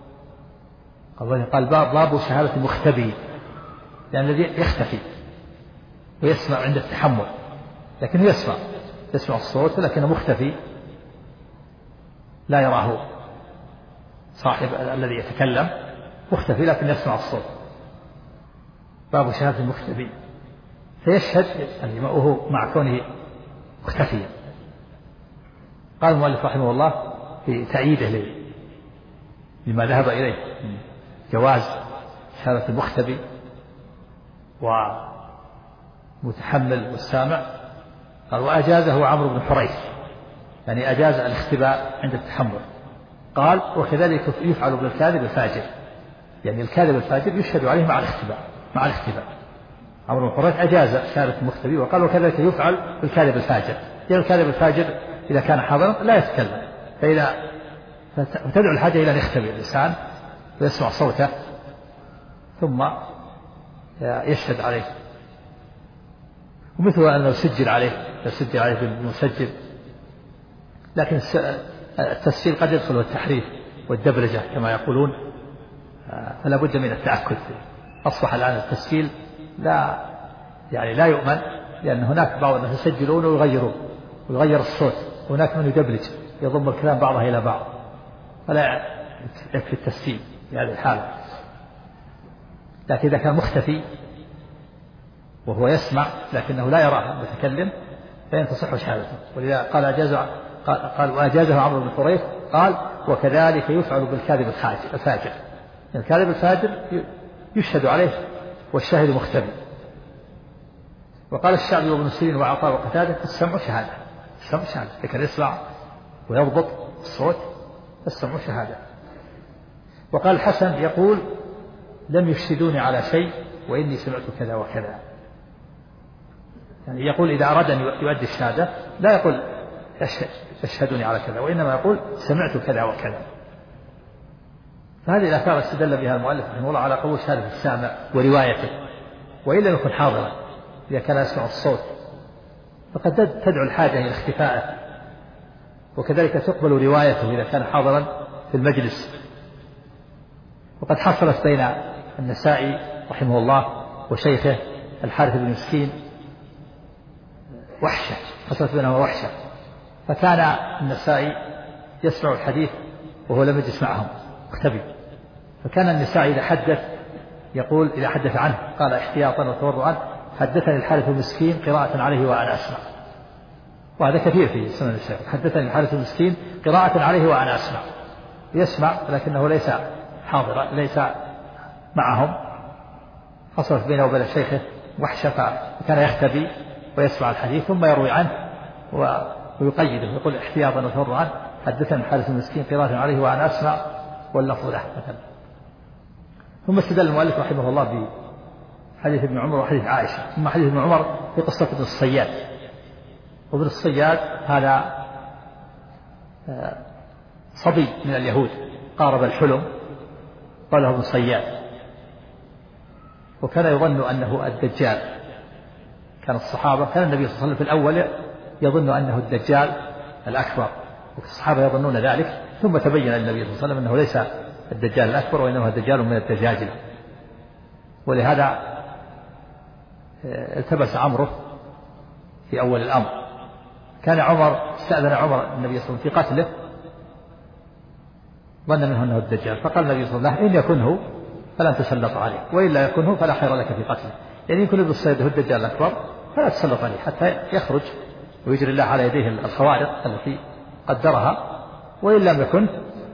Speaker 2: قال باب شهادة المختبي، لأن الذي يختفي ويسمع عند التحمل، لكنه يسمع الصوت لكنه مختفي لا يراه صاحب الذي يتكلم، مختفي لكن يسمع الصوت. باب شهادة المختبي، فيشهد يعني وهو مع كونه مختفيا. قال المؤلف رحمه الله في تأييده لما ذهب إليه من جواز شهادة المختبي ومتحمل والسامع، قال وأجازه عمرو بن حريث، يعني أجاز الاختباء عند التحمل. قال وكذلك يفعل بالكاذب الفاجر، يعني الكاذب الفاجر يشهد عليه مع الاختباء. عمرو بن حريث أجاز شهادة المختبي، وقال وكذلك يفعل بالكاذب الفاجر، يعني الكاذب الفاجر إذا كان حاضرا لا يتكلم، فتدعو الحاجة إلى أن يختبئ الإنسان ويسمع صوته ثم يشهد عليه. ومثل أنه يسجل عليه بالمسجل، لكن التسجيل قد يدخله التحريف والدبلجة كما يقولون، فلا بد من التأكد. أصبح الآن التسجيل لا يؤمن، لأن هناك بعض الناس يسجلون ويغير الصوت، وهناك من يدبلج يضم الكلام بعضها إلى بعض، فلا يكفي التسجيل في هذه الحالة. لكن إذا كان مختفي وهو يسمع لكنه لا يرى المتكلم فإن تصح شهادته. ولذا قال وأجازه عمرو بن حريث، قال وكذلك يفعل بالكاذب الفاجر، الكاذب الفاجر يشهد عليه والشاهد مختبي. وقال الشعبي وابن سيرين وعطاء وقتادة السمع شهادة، لكن يسمع ويضبط الصوت السمع شهادة. وقال الحسن يقول لم يفسدوني على شيء وإني سمعت كذا وكذا، يعني يقول إذا أراد أن يؤدي الشهادة لا يقول يشهدني على كذا، وإنما يقول سمعت كذا وكذا. فهذه الآثار استدل بها المؤلف رحمه الله على قبول شهادة السامع وروايته، وإن لم يكن حاضرا إذا كان يسمع الصوت، فقد تدعو الحاجة إلى اختفائه، وكذلك تقبل روايته إذا كان حاضرا في المجلس. وقد حصلت بين النسائي رحمه الله وشيخه الحارث بن مسكين وحشة، حصلت بينهما وحشة، فكان النسائي يسمع الحديث وهو لم يجلس معهم مختبئ، فكان النسائي إذا حدث يقول إذا حدث عنه قال احتياطا وتورعا حدثني الحارث المسكين قراءة عليه وأنا أسمع. وهذا كثير في سنن النسائي، حدثني الحارث المسكين قراءة عليه وأنا أسمع، يسمع لكنه ليس حاضرا ليس معهم. حصلت بينه وبين شيخه وحشة، فكان يختبي ويسمع الحديث ثم يروي عنه ويقيده يقول احتياطا وتورعا حدثني الحارث المسكين قراءة عليه وأنا أسمع واللفظ له مثلا. ثم استدل المؤلف رحمه الله بحديث ابن عمر وحديث عائشة. ثم حديث ابن عمر في قصة ابن الصياد، وابن الصياد هذا صبي من اليهود قارب الحلم قال له ابن الصياد، وكان يظن أنه الدجال. كان الصحابة كان النبي صلى الله عليه وسلم في الأول يظن أنه الدجال الأكبر، والصحابة يظنون ذلك، ثم تبين للنبي صلى الله عليه وسلم أنه ليس الدجال الأكبر وإنما دجال من الدجاجلة. ولهذا التبس عمرو في أول الأمر. كان عمر استأذن عمر النبي صلى الله عليه وسلم في قتله، ظن منه أنه الدجال، فقال النبي صلى الله عليه وسلم إن يكنه فلن تسلط عليه، وإلا يكنه فلا خير لك في قتله. يعني يكون ابن الصيد هو الدجال الأكبر فلا تسلط عليه حتى يخرج ويجري الله على يديه الخوارق التي قدرها، وإن لم يكن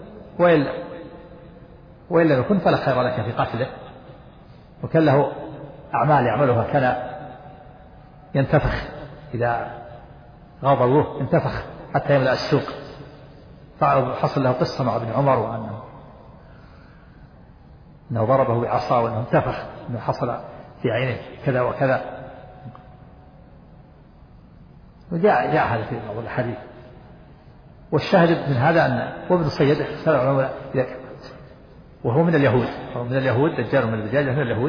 Speaker 2: وإن لم يكن فلا خير لك في قتله. وكان له أعمال يعملها، كان ينتفخ إذا غاب الروح ينتفخ حتى يملأ السوق. حصل له قصة مع ابن عمر وأنه ضربه بعصا وأنه انتفخ، أنه حصل في عينه كذا وكذا، وجاء هذا في بعض الحديث. والشاهد من هذا أن وابن الصياد وهو من اليهود، دجال من الدجاجة من اليهود.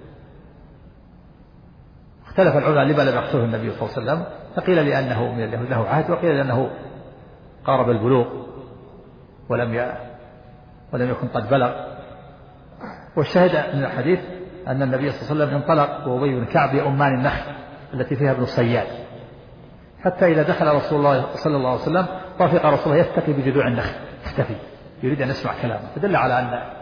Speaker 2: اختلف العلماء لما لم يقتله النبي صلى الله عليه وسلم، فقيل لأنه من اليهود له عهد، وقيل لأنه قارب البلوغ ولم يكن قد بلغ. والشاهد من الحديث أن النبي صلى الله عليه وسلم انطلق وأبي بن كعب يؤمان النخل التي فيها ابن الصياد، حتى إذا دخل رسول الله صلى الله عليه وسلم رفق رسول الله يتقي بجذوع النخل يختفي يريد أن يسمع كلامه، فدل على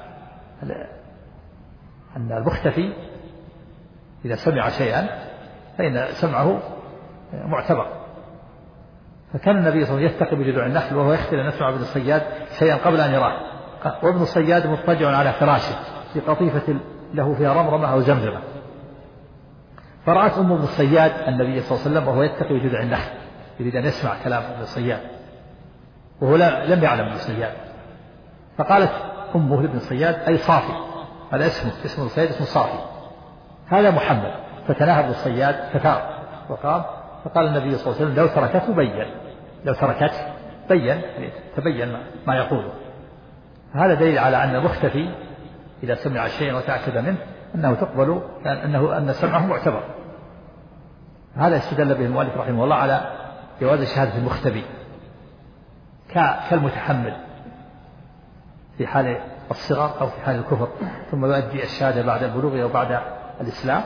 Speaker 2: أن المختفي إذا سمع شيئا فإن سمعه معتبر. فكان النبي صلى الله عليه وسلم يتقي بجذوع النخل وهو يختفي أن يسمع ابن الصياد شيئا قبل أن يراه، وابن الصياد مضطجع على فراشه في قطيفة له فيها رمرمة أو زمزمة. فرأت أم ابن الصياد النبي صلى الله عليه وسلم وهو يتقي بجذوع النخل يريد أن يسمع كلام ابن الصياد، وهو لم يعلم ابن الصياد. فقالت أمه لابن الصياد أي صافي، هذا اسم الصياد اسمه صافي، هذا محمد. فتناهى ابن الصياد فثار وقام، فقال النبي صلى الله عليه وسلم لو تركته بين تبين ما يقوله. هذا دليل على أن المختفي إذا سمع شيئا وتأكد منه أنه تقبل أن سمعه معتبر. هذا استدل به المؤلف رحمه الله على جواز شهادة المختبي كالمتحمل في حال الصغر أو في حال الكفر، ثم يؤدي الشهادة بعد البلوغ أو بعد الإسلام.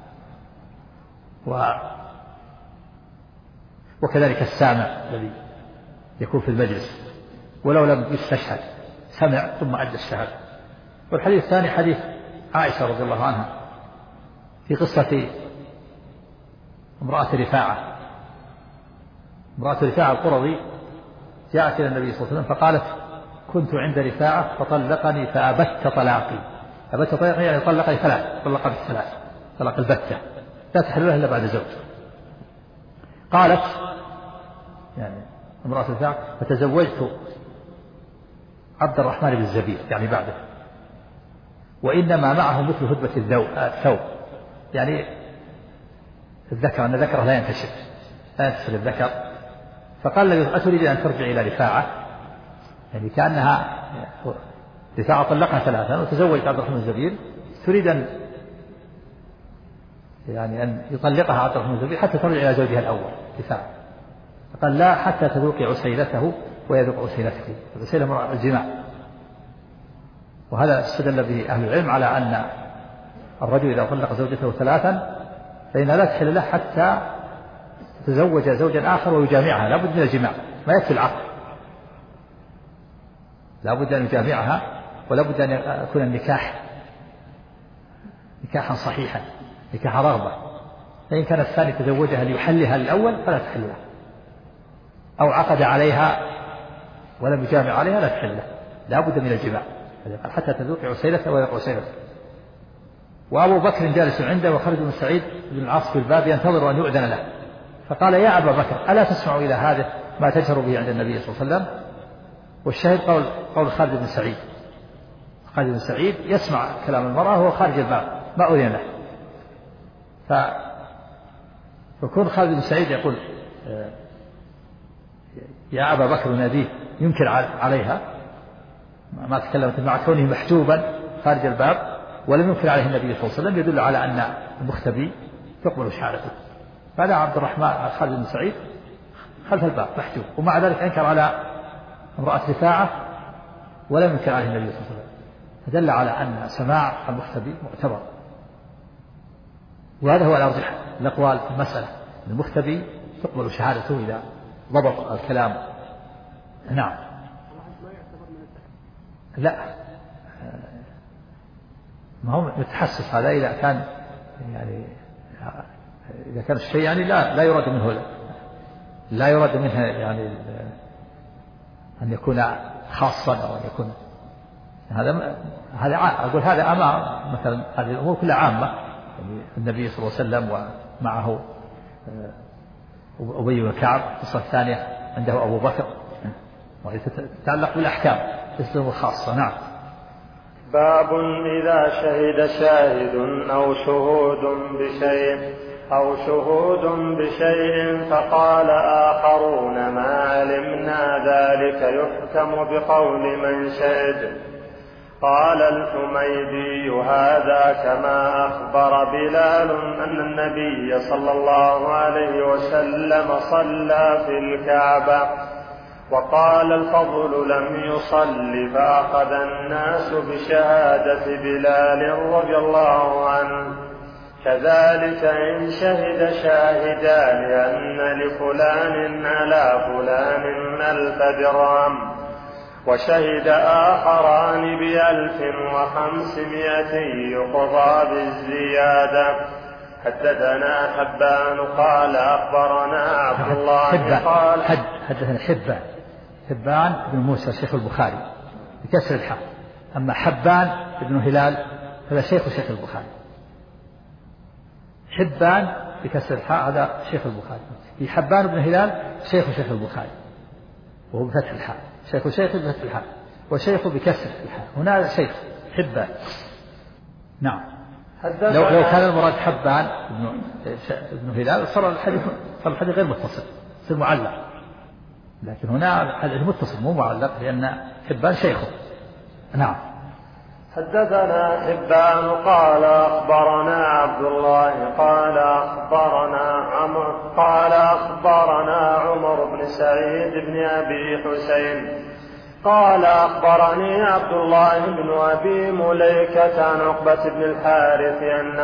Speaker 2: وكذلك السامع الذي يكون في المجلس ولو لم يستشهد سمع ثم أدى الشهادة. والحديث الثاني حديث عائشة رضي الله عنها في قصة امرأة رفاعة القرظي، جاءت إلى النبي صلى الله عليه وسلم فقالت كنت عند رفاعة فطلقني فأبت طلاقي. أبت طلاقي يعني طلقني بالثلاث، طلق البتة لا تحل له إلا بعد زوج. قالت يعني امرأة رفاعة فتزوجت عبد الرحمن بن الزبير يعني بعده، وإنما معه مثل هدبة الثوب، يعني الذكر أن ذكره لا ينتشر الذكر،
Speaker 3: فقال له أتريد أن ترجع إلى رفاعة؟ يعني كأنها رفاعة طلقها 3 وتزوجت عبد الرحمن الزبير، تريد أن يعني أن يطلقها عبد الرحمن الزبير حتى ترجع إلى زوجها الأول رفاعة. فقال لا حتى تذوقي عسيلته ويذوق عسيلتك. العسيلة مرأة الجماع. وهذا استدل به أهل العلم على أن الرجل إذا طلق زوجته 3 فإنها لا تحل له حتى تتزوج زوجا آخر ويجامعها، لا بد من الجماع، ما يكفي العقد، لا بد أن يجامعها، ولا بد أن يكون النكاح نكاحا صحيحا، نكاح رغبة. فإن كان الثاني تزوجها ليحلها الأول فلا تحل له، أو عقد عليها ولم يجامع عليها لا تحل له، لا بد من الجماع حتى تذوق عسيلته ويذوق عسيلته. وأبو بكر جالس عنده وخالد بن سعيد بن العاص في الباب ينتظر أن يؤذن له، فقال يا أبا بكر ألا تسمع إلى هذا ما تجهر به عند النبي صلى الله عليه وسلم؟ والشاهد قول خالد بن سعيد. خالد بن سعيد يسمع كلام المرأة وهو خارج الباب ما أذن له. فكون خالد بن سعيد يقول يا أبا بكر ناديه ينكر عليها ما تكلمت مع كونه محجوبا خارج الباب ولم ينكر عليه النبي صلى الله عليه وسلم، يدل على أن المختبي تقبل شهادته. فهذا عبد الرحمن خالد بن سعيد خلف الباب محجوب، ومع ذلك أنكر على امرأة رفاعة ولم ينكر عليه النبي صلى الله عليه وسلم، فدل على أن سماع المختبي معتبر. وهذا هو الأرجح الأقوال في المسألة، المختبي تقبل شهادته إذا ضبط الكلام. نعم. لا ما هو متحسس هذا إذا كان يعني إذا كان الشيء يعني لا يراد منه، لا يراد منه يعني أن يكون خاصا أو أن يكون هذا أقول هذا أمام مثلا هذه الأمور كلها عامة. يعني النبي صلى الله عليه وسلم ومعه أبي بن كعب، القصة الثانية عنده أبو بكر، وهي تتعلق بالأحكام الأمور الخاصة. نعم.
Speaker 4: باب إذا شهد شاهد أو شهود بشيء فقال آخرون ما علمنا ذلك يحكم بقول من شهد. قال الحميدي هذا كما أخبر بلال أن النبي صلى الله عليه وسلم صلى في الكعبة. وقال الفضل لم يصل فأخذ الناس بشهادة بلال رضي الله عنه. كذلك إن شهد شاهدان أن لفلان على فلان 1000 درهم وشهد آخران ب1500 يقضى بالزيادة. حدثنا حبان قال أخبرنا عبد الله قال
Speaker 3: حدثنا حبان بن موسى شيخ البخاري بكسر الحاء، أما حبان بن هلال هذا شيخ البخاري. حبان بكسر الحاء هذا شيخ البخاري، حبان بن هلال شيخ البخاري وهو بفتح الحاء، شيخ بفتح الحاء، وشيخ بكسر الحاء. هنا شيخ حبان. نعم. لو كان المراد حبان ابن هلال صار الحديث غير متصل، يصير معلق، لكن هنا الحديث متصل مو معلق لأن حبان شيخه. نعم.
Speaker 4: حدثنا حبان قال أخبرنا عبد الله قال أخبرنا عمر بن سعيد بن أبي حسين قال أخبرني عبد الله بن أبي مليكة عن عقبة بن الحارث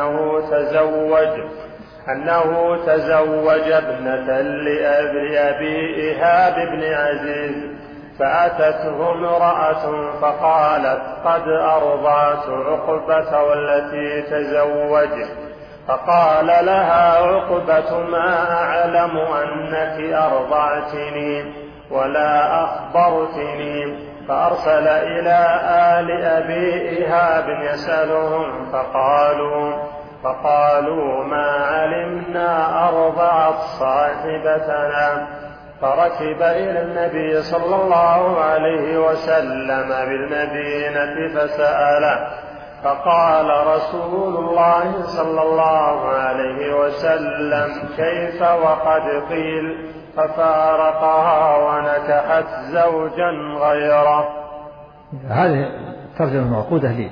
Speaker 4: أنه تزوج ابنة لأبي إيهاب بن عزيز، فأتته امرأة فقالت قد أرضعت عقبة والتي تزوجت. فقال لها عقبة ما أعلم أنك أرضعتني ولا أخبرتني. فأرسل إلى آل أبي إيهاب يسألهم فقالوا ما علمنا أرضعت صاحبتنا. فركب إلى النبي صلى الله عليه وسلم بالمدينة فسأله، فقال رسول الله صلى الله عليه وسلم كيف وقد قيل ففارقها ونكحت زوجا غيره.
Speaker 2: هذه الترجمة المعقودة لي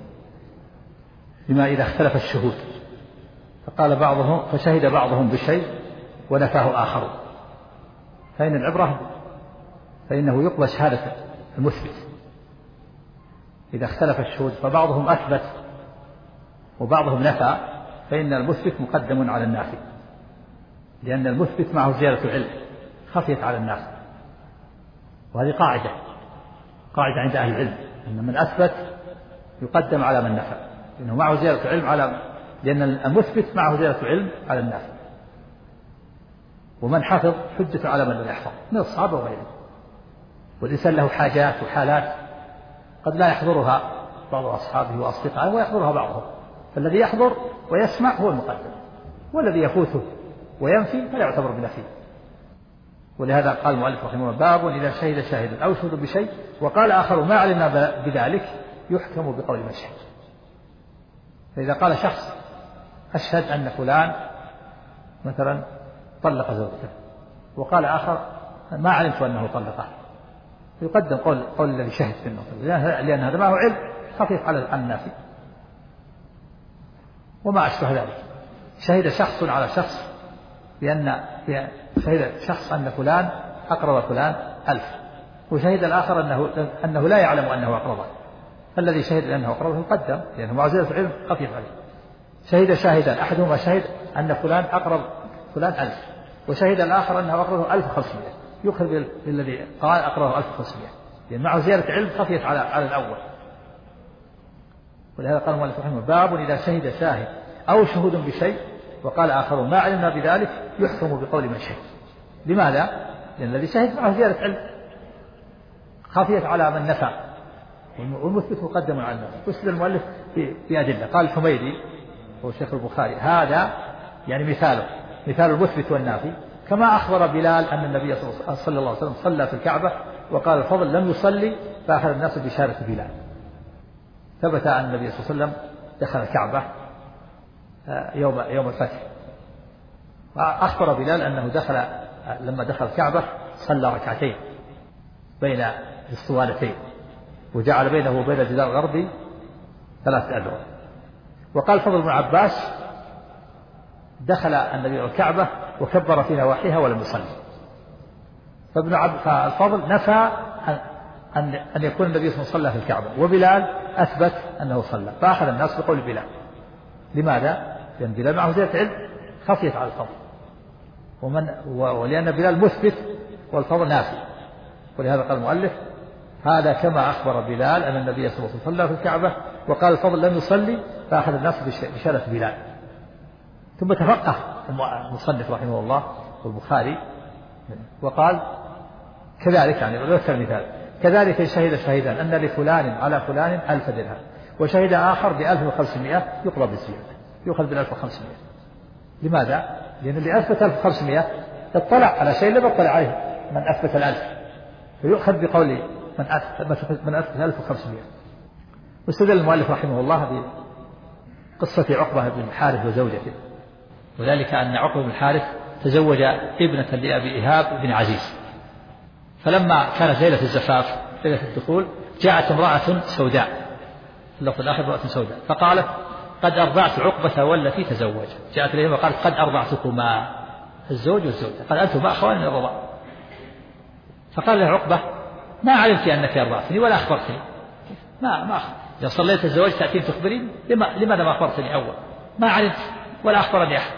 Speaker 2: لما إذا اختلف الشهود، فقال بعضهم فشهد بعضهم بشيء ونفاه آخر، فإن العبرة فإنه يقبل شهادة المثبت إذا اختلف الشهود، فبعضهم أثبت وبعضهم نفى، فإن المثبت مقدم على النافي، لأن المثبت معه زيادة العلم خفيت على الناس. وهذه قاعدة عند أهل العلم أن من أثبت يقدم على من نفى، لأنه معه زيادة علم لأن المثبت معه زيادة علم على الناس. ومن حفظ حجة على من لم يحفظ من الصحابة وغيرهم. والإنسان له حاجات وحالات قد لا يحضرها بعض أصحابه وأصدقائه ويحضرها بعضهم، فالذي يحضر ويسمع هو المقدم، والذي يفوته وينفي فلا يعتبر بنفيه. ولهذا قال المؤلف رحمه الله: باب إذا شهد شاهد أو شهد بشيء وقال آخر ما علمنا بذلك يحكم بقول من شهد. فإذا قال شخص: أشهد أن فلان مثلا طلق زوجته، وقال آخر: ما علمت أنه طلقه، يقدم قول الذي شهد منه، لأن هذا ما هو علم خفيف على الناس. وما أشبه ذلك. شهد شخص على شخص شهد شخص أن فلان أقرض فلان 1000، وشهد الآخر أنه لا يعلم أنه أقرضه، الذي شهد أنه أقرضه يقدم لأنه مع زيادة العلم خفيف عليه. شهد شاهدان، أحدهما شهد أن فلان أقرض فلان 1000، وشهد الآخر أنه أقرضه 1500، يخرج الذي قال أقرضه 1500، لأن معه زيادة علم خفيف على الأول. ولهذا قال المؤلف رحمه الله: باب إذا شهد شاهد أو شهود بشيء وقال آخر ما علمنا بذلك يحكم بقول من شهد. لماذا؟ لأن الذي شهد معه زيادة علم خفيت على من نفى، والمثبت مقدم على النفي. واستدل المؤلف بأدلة. قال الحميدي هو شيخ البخاري: هذا يعني مثال المثبت والنافي، كما أخبر بلال أن النبي صلى الله عليه وسلم صلى في الكعبة وقال الفضل لم يصلي فأخذ الناس بشارة بلال. ثبت أن النبي صلى الله عليه وسلم دخل الكعبة يوم الفتح، وأخبر بلال أنه لما دخل الكعبة صلى ركعتين بين الصوالتين، وجعل بينه وبين الجدار الغربي 3 أذرع. وقال فضل بن عباس: دخل النبي الكعبة وكبر في نواحيها ولم يصلي. فالفضل نفى أن يكون النبي صلى الله عليه وسلم صلى في الكعبة، وبلال أثبت أنه صلى، فأخذ الناس بقول بلال. لماذا؟ لأن بلال معه زيادة علم خفيت على الفضل، ولأن بلال مثبت والفضل نافي. ولهذا قال المؤلف: هذا كما أخبر بلال أن النبي صلى الله عليه وسلم صلى في الكعبة وقال الفضل لم يصلي فأخذ الناس بشارة بلال. ثم تفقه المصنف رحمه الله والبخاري وقال: كذلك يعني ذكر مثال: كذلك شهد شاهدان أن لفلان على فلان 1000 درهم، وشهد آخر ب1500 يقرب بالزيادة، يؤخذ بال1500. لماذا؟ لأن اللي أثبت 1500 اطلع على شيء لم يطلع عليه من أثبت 1000، فيؤخذ بقول من أثبت 1500. واستدل المؤلف رحمه الله بقصة عقبة بن الحارث وزوجته، وذلك أن عقبة بن الحارث تزوج ابنة لأبي إيهاب بن عزيز، فلما كانت ليلة الزفاف ليلة الدخول جاءت امرأة سوداء، في اللفظ الآخر امرأة سوداء، فقالت: قد أرضعت عقبة والتي تزوج. جاءت إليهم وقالت: قد أرضعتكما، الزوج والزوجة، قال: أنتما أخوان من الرضاع. فقال له عقبة: ما علمت أنك أرضعتني ولا أخبرتني، ما إذا صليت الزواج تأتين تخبرين، لماذا ما أخبرتني أول؟ ما علمت ولا أخبرني أحد.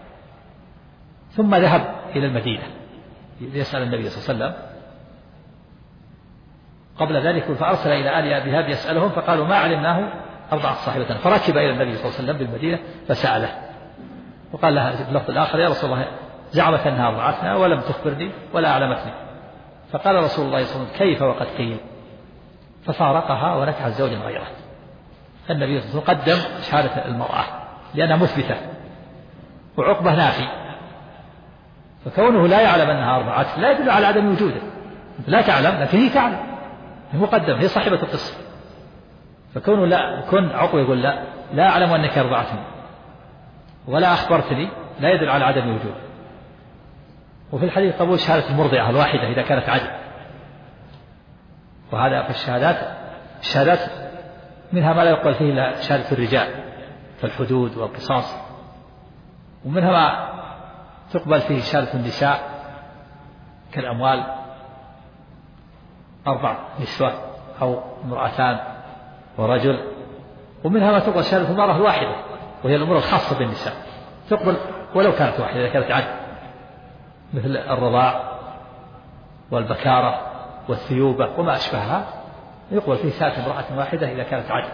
Speaker 2: ثم ذهب إلى المدينة ليسأل النبي صلى الله عليه وسلم قبل ذلك، فأرسل إلى آل أبي إيهاب يسألهم، فقالوا: ما علمناه أرضعت صاحبتنا. فركب إلى النبي صلى الله عليه وسلم بالمدينة فسأله، وقال لها في اللفظ الآخر: يا رسول الله زعمت أنها أرضعتنا ولم تخبرني ولا أعلمتني. فقال رسول الله صلى الله عليه وسلم: كيف وقد قيل؟ ففارقها ونكح زوجا غيره. النبي صلى الله عليه وسلم قدم شهادة المرأة لأنها مثبتة، وعقبة نافي، فكونه لا يعلم أنها أرضعت لا يدل على عدم وجوده، لا تعلم لكن هي تعلم، هي مقدمة، هي صاحبة القصة. فكونه كن عقبة يقول لا أعلم أنك أرضعتني ولا أخبرتني لا يدل على عدم وجوده. وفي الحديث قبول شهادة المرضعة الواحدة إذا كانت عدل. وهذا في الشهادات منها ما لا يقبل فيه إلا شهادة الرجال كالحدود والقصاص، ومنها ما تقبل فيه شهادة النساء كالأموال 4 نسوة أو امرأتان ورجل، ومنها ما تقبل شهادة المرأة الواحدة وهي الأمور الخاصة بالنساء تقبل ولو كانت واحدة إذا كانت عدل، مثل الرضاع والبكارة والثيوبة وما أشبهها يقبل فيه شهادة امرأة واحدة إذا كانت عدل.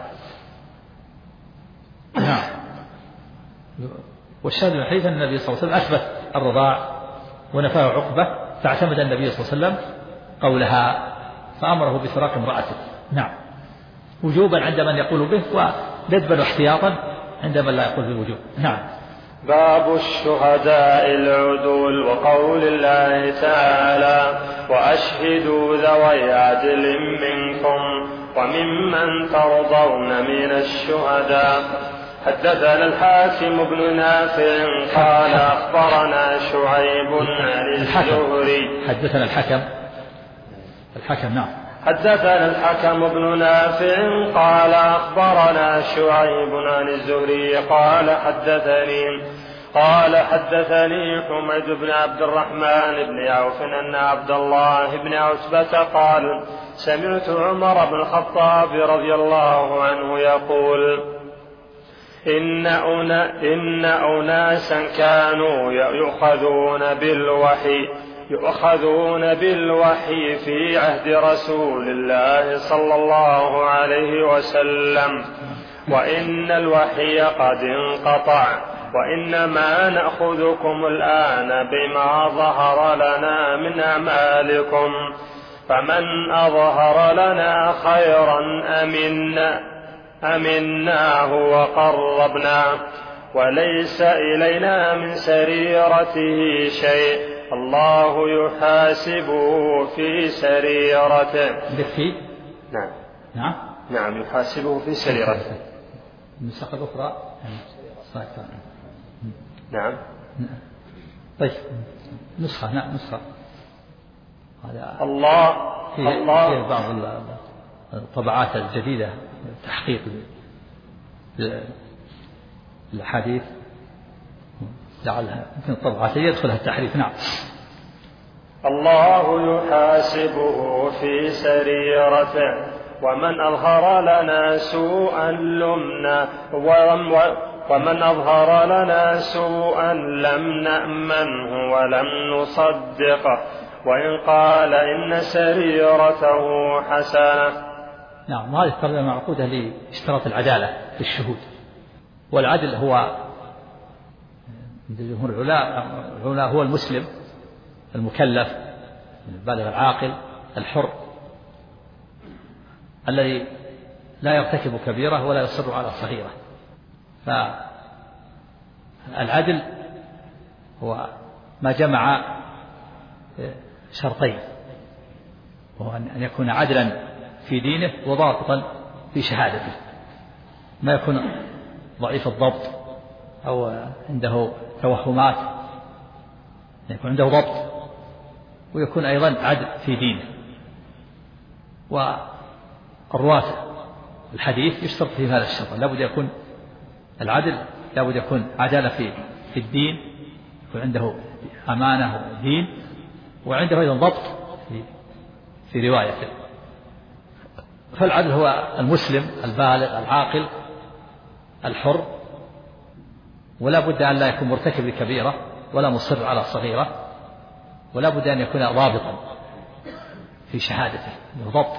Speaker 2: والشاهد من الحديث أن النبي صلى الله عليه وسلم أثبت الرضاع ونفاه عقبة، فاعتمد النبي صلى الله عليه وسلم قولها فأمره بفراق امرأته. نعم، وجوبا عند من يقول به، وندبا واحتياطا عند من لا يقول بالوجوب. نعم.
Speaker 4: باب الشهداء العدول، وقول الله تعالى وأشهدوا ذوي عدل منكم وممن ترضون من الشهداء. حدثنا الحاكم بن نافع قال أخبرنا شعيب عن الزهري.
Speaker 2: حدثنا الحكم. نعم.
Speaker 4: حدثنا الحكم بن نافع قال أخبرنا شعيب عن الزهري قال حدثني حميد بن عبد الرحمن بن عوف أن عبد الله بن عتبة قال سمعت عمر بن الخطاب رضي الله عنه يقول إن أناسا كانوا يؤخذون بالوحي في عهد رسول الله صلى الله عليه وسلم، وإن الوحي قد انقطع، وإنما نأخذكم الآن بما ظهر لنا من أعمالكم، فمن أظهر لنا خيرا أمناه وقربناه، وليس إلينا من سريرته شيء، الله يحاسبه في سريرته. نعم يحاسبه في سريرته.
Speaker 2: النسخة الأخرى
Speaker 4: نعم.
Speaker 2: طيب نسخة هذا
Speaker 4: الله
Speaker 2: في بعض الطبعات الجديدة تحقيق الحديث لعلها يمكن الطبعات يدخلها التحريف. نعم.
Speaker 4: الله يحاسبه في سريرته، ومن أظهر لنا سوءا لم نأمنه ولم نصدقه، وإن قال إن سريرته حسنة.
Speaker 2: نعم. هذه الترجمة معقودة لاشتراط العدالة في الشهود، والعدل هو جمهور العلماء هو المسلم المكلف البالغ العاقل الحر الذي لا يرتكب كبيرة ولا يصر على صغيرة. فالعدل هو ما جمع شرطين، وهو أن يكون عدلا في دينه وضابطا في شهادته، ما يكون ضعيف الضبط أو عنده توهمات، يكون عنده ضبط ويكون أيضا عدل في دينه. والرواة الحديث يشترط في هذا الشرط، لابد يكون العدل، لابد يكون عدالة في الدين، يكون عنده أمانة ودين، وعنده أيضا ضبط في روايته. فالعدل هو المسلم البالغ العاقل الحر، ولا بد أن لا يكون مرتكب لكبيرة ولا مصر على صغيرة، ولا بد أن يكون ضابطا في شهادته ضبط،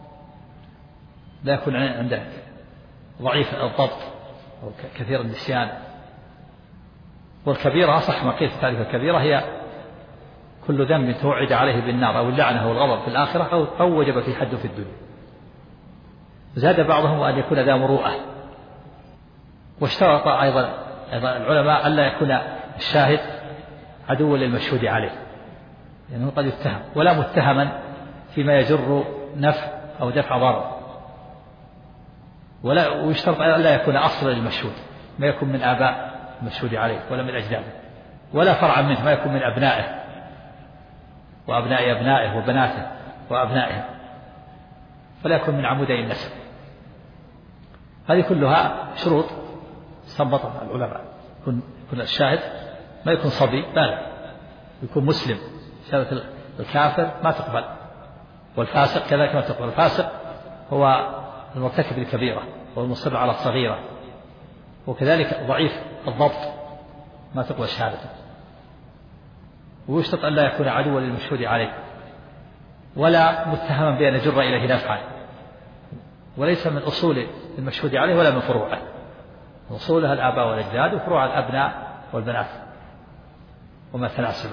Speaker 2: لا يكون عنده ضعيف الضبط أو كثير النسيان. والكبيرة أصح ما قيل في تعريف الكبيرة هي كل ذنب توعد عليه بالنار أو اللعنة أو الغضب في الآخرة أو وجب في حد في الدنيا. زاد بعضهم أن يكون ذا مروءة. واشترط أيضا العلماء ألا يكون الشاهد عدوا للمشهود عليه، لأنه قد يتهم، ولا متهما فيما يجر نفع أو دفع ضرر. ويشترط ألا يكون أصلا للمشهود، ما يكون من آباء المشهود عليه ولا من أجداده، ولا فرعا منه، ما يكون من أبنائه وأبناء أبنائه وبناته وأبنائهم، فلا يكون من عمودي النسب. هذه كلها شروط استنبطها العلماء. يكون الشاهد ما يكون صبي بالغ، يكون مسلم. شهادة الكافر ما تقبل، والفاسق كذلك ما تقبل. الفاسق هو المرتكب الكبيرة والمصر على الصغيرة، وكذلك ضعيف الضبط ما تقبل شهادته. ويشترط أن لا يكون عدوا للمشهود عليه، ولا متهما بأن يجر إليه نفعا، وليس من أصول المشهود عليه ولا من فروعه. أصولها الآباء والأجداد، وفروع الأبناء والبنات وما تناسب.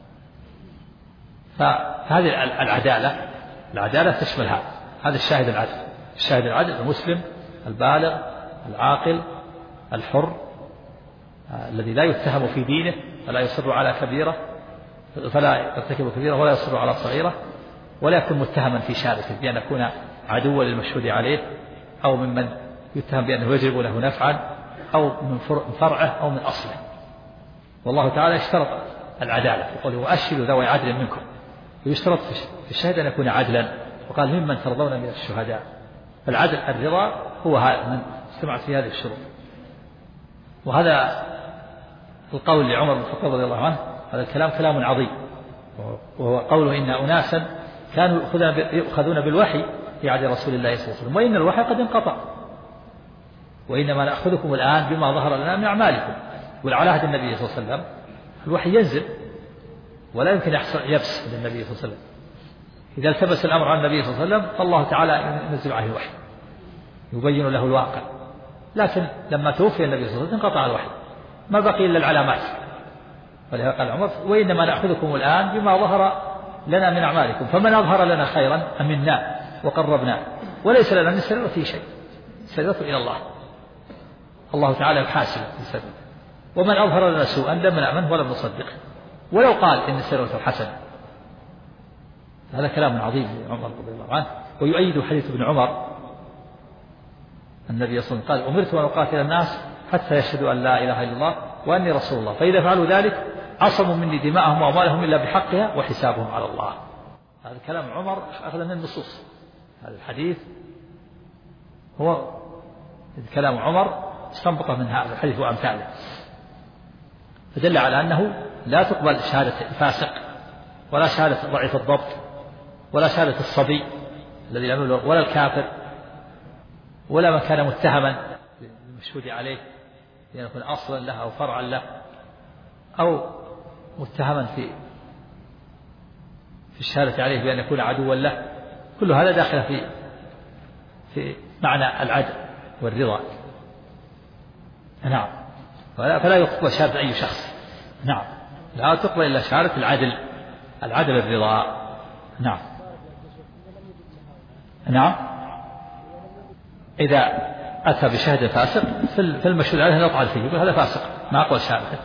Speaker 2: فهذه العدالة تشمل هذا الشاهد العدل. الشاهد العدل المسلم البالغ العاقل الحر الذي لا يتهم في دينه، فلا يصر على كبيرة، فلا يرتكب كبيرة ولا يصر على صغيرة، ولا يكون متهما في شهادته بأن يكون عدوا للمشهود عليه، أو ممن يتهم بأنه يجلب له نفعا، أو من فرعه أو من أصله. والله تعالى اشترط العدالة، يقول وأشهدوا ذوي عدل منكم، ويشترط في الشهادة أن يكون عدلا، وقال ممن ترضون من الشهداء. فالعدل الرضا هو من اجتمعت في هذه الشروط. وهذا القول لعمر بن الخطاب رضي الله عنه، هذا الكلام كلام عظيم، وهو قوله إن أناسا كانوا يؤخذون بالوحي في عهد رسول الله صلى الله عليه وسلم، وإن الوحي قد انقطع، وإنما نأخذكم الآن بما ظهر لنا من أعمالكم. وعلى عهد النبي صلى الله عليه وسلم الوحي ينزل، ولا يمكن يحصل يبس للنبي صلى الله عليه وسلم. إذا التبس الأمر على النبي صلى الله عليه وسلم فالله تعالى ينزل عليه الوحي يبين له الواقع. لكن لما توفي النبي صلى الله عليه وسلم انقطع الوحي، ما بقي إلا العلامات. ولهذا قال عمر وإنما نأخذكم الآن بما ظهر لنا من أعمالكم، فمن أظهر لنا خيرا أمنا وقربنا، وليس لنا من سريرته شيء، سريرته إلى الله، الله تعالى يحاسب السبيل. ومن أظهر لنا سوءا لم نأمنه ولم نصدقه، ولو قال إن سريرته حسنة. هذا كلام عظيم لعمر رضي الله عنه. ويؤيد حديث ابن عمر النبي صلى الله عليه وسلم قال أمرت أن أقاتل الناس حتى يشهدوا أن لا إله إلا الله وأني رسول الله، فإذا فعلوا ذلك عصموا مني دماءهم وأموالهم إلا بحقها وحسابهم على الله. هذا كلام عمر أخذ من النصوص. هذا الحديث هو كلام عمر استنبطه من هذا الحديث وأمثاله، فدل على أنه لا تقبل شهادة الفاسق، ولا شهادة ضعيف الضبط، ولا شهادة الصبي الذي لم يبلغ، ولا الكافر، ولا من كان متهما بالمشهود عليه لأن يكون أصلا له أو فرعا له، أو متهما في الشهادة عليه بأن يكون عدوا له. كل هذا داخل في معنى العدل والرضا. نعم. فلا يقبل شهادة أي شخص. نعم. لا تقبل إلا شهادة العدل الرضا. نعم. نعم. إذا أتى بشهادة فاسق في المشهود عليه نطعن فيه، يقول هذا فاسق ما أقبل شهادته.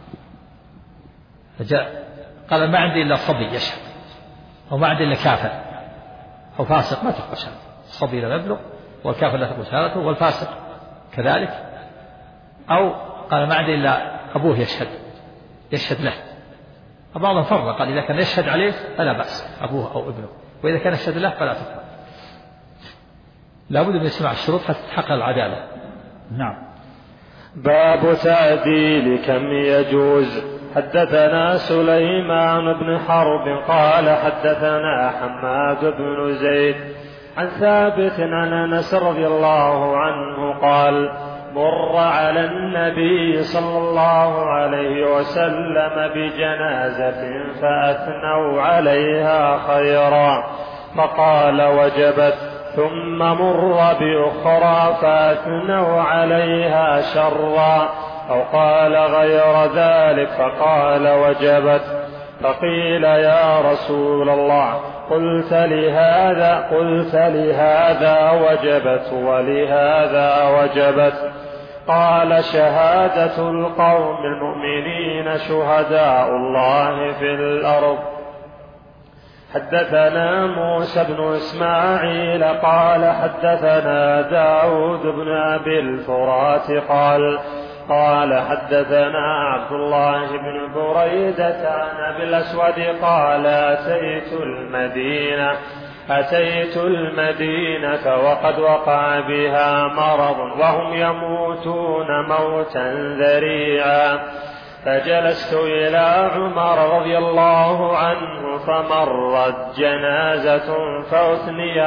Speaker 2: فجاء قال ما عندي إلا صبي يشهد، أو ما عندي إلا كافر أو فاسق ما تقبل شهادته. الصبي لا يبلغ، والكافر لا تقبل شهادته، والفاسق كذلك. أو قال ما عندي إلا أبوه يشهد له. بعضهم فرق قال إذا كان يشهد عليه فلا بأس أبوه أو ابنه، وإذا كان يشهد له فلا تقبل. لا بد من يسمع الشروط حتى تحقق العدالة. نعم.
Speaker 4: باب تعديل كم يجوز. حدثنا سليمان بن حرب قال حدثنا حماد بن زيد عن ثابت عن أنس رضي الله عنه قال مر على النبي صلى الله عليه وسلم بجنازة فأثنوا عليها خيرا فقال وجبت، ثم مر بأخرى فأثنوا عليها شرا، أو قال غير ذلك فقال وجبت. فقيل يا رسول الله قلت لهذا وجبت ولهذا وجبت. قال شهادة القوم المؤمنين شهداء الله في الأرض. حدثنا موسى بن إسماعيل قال حدثنا داود بن أبي الفرات قال قال حدثنا عبد الله بن بريدة عن أبي الأسود قال أتيت المدينة وقد وقع بها مرض وهم يموتون موتا ذريعا، فجلست إلى عمر رضي الله عنه فمرت جنازة فأثني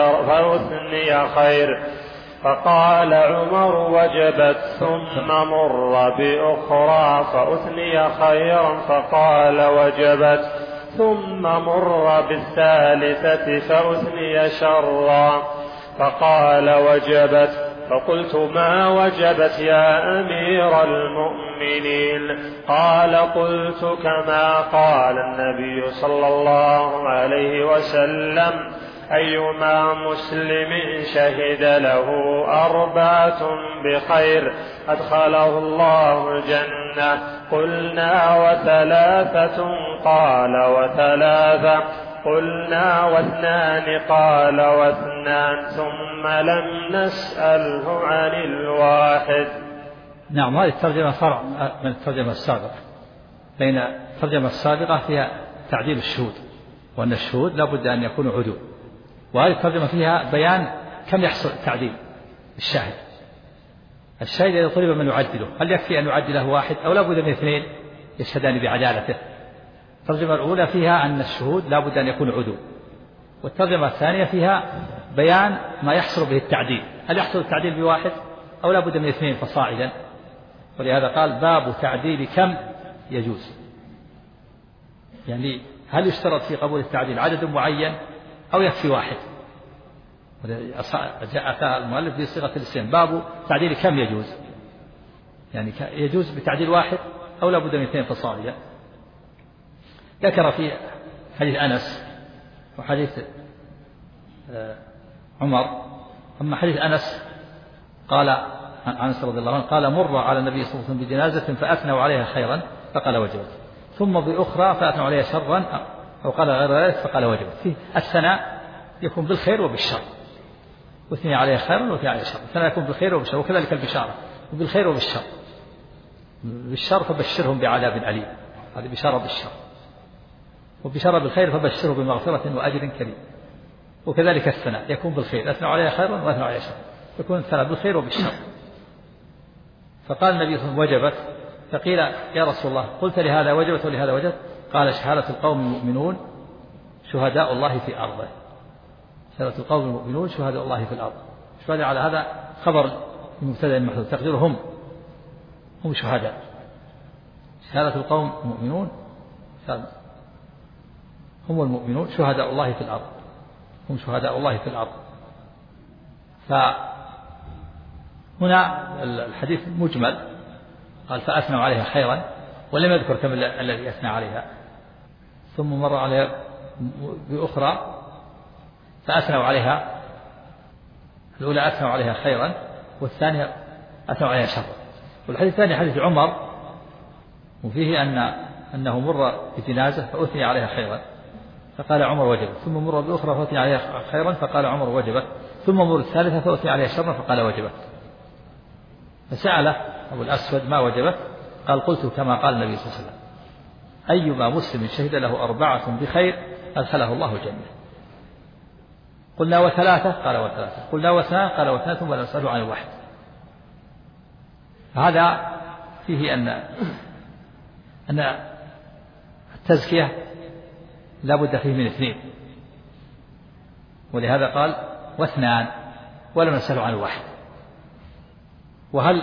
Speaker 4: خير، فقال عمر وجبت، ثم مر بأخرى فأثني خيرا فقال وجبت، ثم مر بالثالثة فأثني شرا فقال وجبت، فقلت ما وجبت يا أمير المؤمنين؟ قال قلت كما قال النبي صلى الله عليه وسلم أيما مسلم شهد له 4 بخير أدخله الله الجنة. قلنا و3؟ قال و3. قلنا و2؟ قال و2، ثم لم نسأله عن الواحد.
Speaker 2: نعم، هذه الترجمة فرع من الترجمة السابقة، بين الترجمة السابقة فيها تعديل الشهود، وأن الشهود لا بد أن يكونوا عدول، وهذه الترجمة فيها بيان كم يحصل تعديل الشاهد. الشاهد إذا طلب من يعدله هل يكفي أن يعدله 1 أو لا بد من 2 يشهدان بعدالته؟ الترجمة الأولى فيها أن الشهود لا بد أن يكونوا عدول، والترجمة الثانية فيها بيان ما يحصل به التعديل، هل يحصل التعديل ب1 أو لا بد من 2 فصاعدا. ولهذا قال باب تعديل كم يجوز، يعني هل يشترط في قبول التعديل عدد معين أو يكفي 1؟ جاء المؤلف بصيغة الاستئناف، باب تعديل كم يجوز، يعني يجوز بتعديل 1 أو لا بد من 2 فصاعدا. ذكر في حديث أنس وحديث عمر. أما حديث أنس قال أنس رضي الله عنه قال مر على النبي صلى الله عليه وسلم بجنازة فأثنوا عليها خيرا فقال وجبت، ثم بأخرى فأثنوا عليها شرا أو قال غير ذلك فقال وجبت. فيه الثناء يكون بالخير وبالشر، واثني عليها خيرا واثني عليها شر، الثناء يكون بالخير وبالشر، وكذلك البشارة بالخير وبالشر. بالشر فبشرهم بعذاب أليم، هذه بشارة بالشر، وبشارة بالخير فبشره بمغفرة وأجر كريم. وكذلك الثناء يكون بالخير، أثنوا عليها خيرا وأثنوا عليها شر، يكون الثناء بالخير وبالشر. فقال النبي صلى الله عليه وسلم وجبت، فقيل يا رسول الله قلت لهذا وجبت ولهذا وجبت؟ قال شهادة القوم المؤمنون شهداء الله في أرضه. شهادة القوم المؤمنون شهداء الله في الأرض. شهداء على هذا خبر مبتدأ محذوف تقديره هم شهداء. شهادة القوم المؤمنون هم المؤمنون شهداء الله في الأرض، هم شهداء الله في الأرض. فهنا الحديث مجمل، قال فأثنوا عليها خيرا ولم يذكر كم الذي أثنى عليها، ثم مر عليها بأخرى فأثنوا عليها، الأولى أثنوا عليها خيرا والثانية أثنوا عليها شرا. والحديث الثاني حديث عمر، وفيه أنه مر بجنازة فأثني عليها خيرا فقال عمر وجبت، ثم مر بأخرى فأثني عليها خيرا فقال عمر وجبت، ثم مر الثالثة فأثني عليها شرا فقال وجبت. فسأله أبو الأسود ما وجبت؟ قال قلت كما قال النبي صلى الله عليه وسلم أيما مسلم شهد له 4 بخير أدخله الله الجنة. قلنا و3؟ قال و3. قلنا و2؟ قال و2، ثم نسأله عن الواحد. هذا فيه أن التزكية لا بد فيه من 2، ولهذا قال و2 ولم نسأله عن الواحد. وهل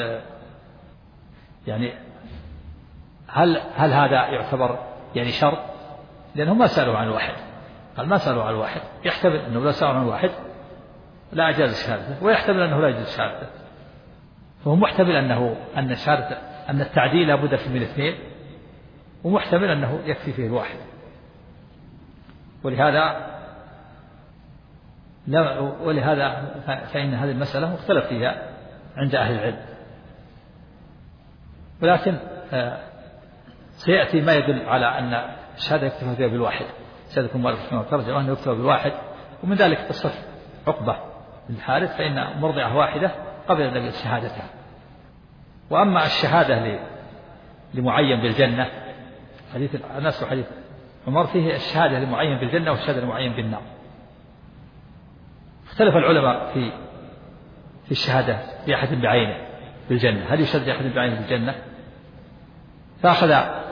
Speaker 2: يعني هل هذا يعتبر يعني شرط؟ لأنهم ما سألوا عن الواحد، قال ما سألوا عن الواحد، يحتمل أنه لا سألوا عن الواحد لا أجاز شهادته، ويحتمل أنه لا يجوز شهادته. فهو محتمل أن شهادة أن التعديل لا بد فيه من 2، ومحتمل أنه يكفي فيه الواحد. ولهذا فإن هذه المسألة مختلف فيها عند أهل العلم، ولكن سيأتي ما يدل على أن الشهادة يكتفى فيها بالواحد. سيذكر المؤلف رحمه الله ترجمة أنه يكتفى بالواحد، ومن ذلك قصة عقبة بن الحارث، فإن مرضعة واحدة قبل النبي شهادتها، وأما الشهادة لمعين بالجنة، حديث أنس وحديث عمر فيه الشهادة لمعين بالجنة والشهادة لمعين بالنار. اختلف العلماء في الشهادة لأحد بعينه بالجنة، هل يشهد لأحد بعينه بالجنة؟ فأخذ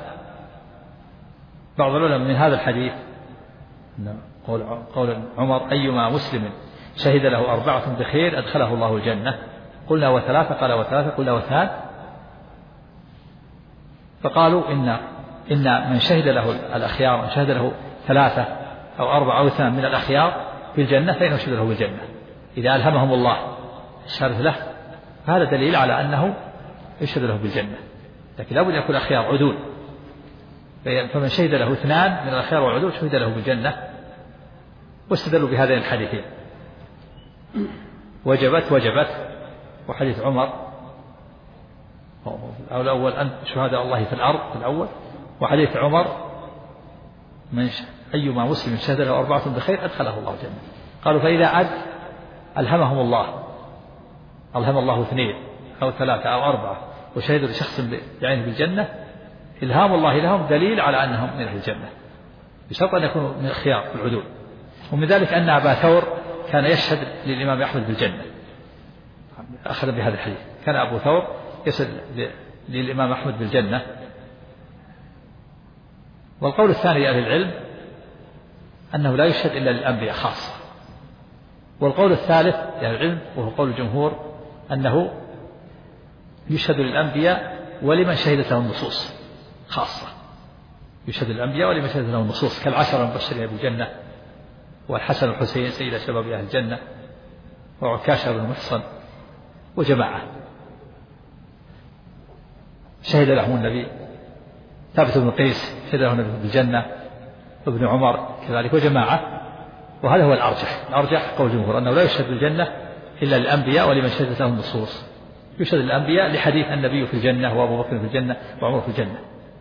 Speaker 2: بعض العلماء من هذا الحديث قول عمر: أيما مسلم شهد له 4 بخير أدخله الله الجنة. قلنا وثلاثة؟ قال وثلاثة. قلنا واثنان؟ فقالوا إن من شهد له الأخيار، من شهد له 3 أو 4 أو 2 من الأخيار في الجنة فإنه يشهد له بالجنة إذا ألهمهم الله الشهادة له، هذا دليل على أنه يشهد له بالجنة. لكن لابد يكون أخيار عدول، فمن شهد له 2 من الأخيار والعدول شهد له بالجنة. واستدلوا بهذين الحديثين: وجبت وحديث عمر الأول أن شهداء الله في الأرض في الأول، وحديث عمر من أيما مسلم شهد له 4 بخير أدخله الله الجنة. قالوا فإذا ألهم الله 2 أو 3 أو 4 وشهدوا لشخص بعينه بالجنة، إلهام الله لهم دليل على أنهم من أهل الجنة، بشرط أن يكونوا من الخيار في العدول. ومن ذلك أن أبا ثور كان يشهد للإمام أحمد بالجنة، أخذ بهذا الحديث. كان أبو ثور يشهد للإمام أحمد بالجنة. والقول الثاني لأهل العلم أنه لا يشهد إلا للأنبياء خاصة. والقول الثالث لأهل العلم وهو قول الجمهور أنه يشهد للأنبياء ولمن شهدت له النصوص خاصة، يشهد للأنبياء ولمن شهدت له النصوص كالعشرة المبشرين بالجنة، والحسن والحسين سيد شباب أهل الجنة، وعكاشة بن محصن، وجماعة شهد لهم النبي، ثابت بن قيس شهد له النبي بالجنة، ابن عمر كذلك، وجماعة. وهذا هو الأرجح قول الجمهور أنه لا يشهد بالجنة إلا للأنبياء ولمن شهدت لهم النصوص. يشهد للأنبياء لحديث النبي في الجنة وأبو بكر في الجنة وعمر في الجنة.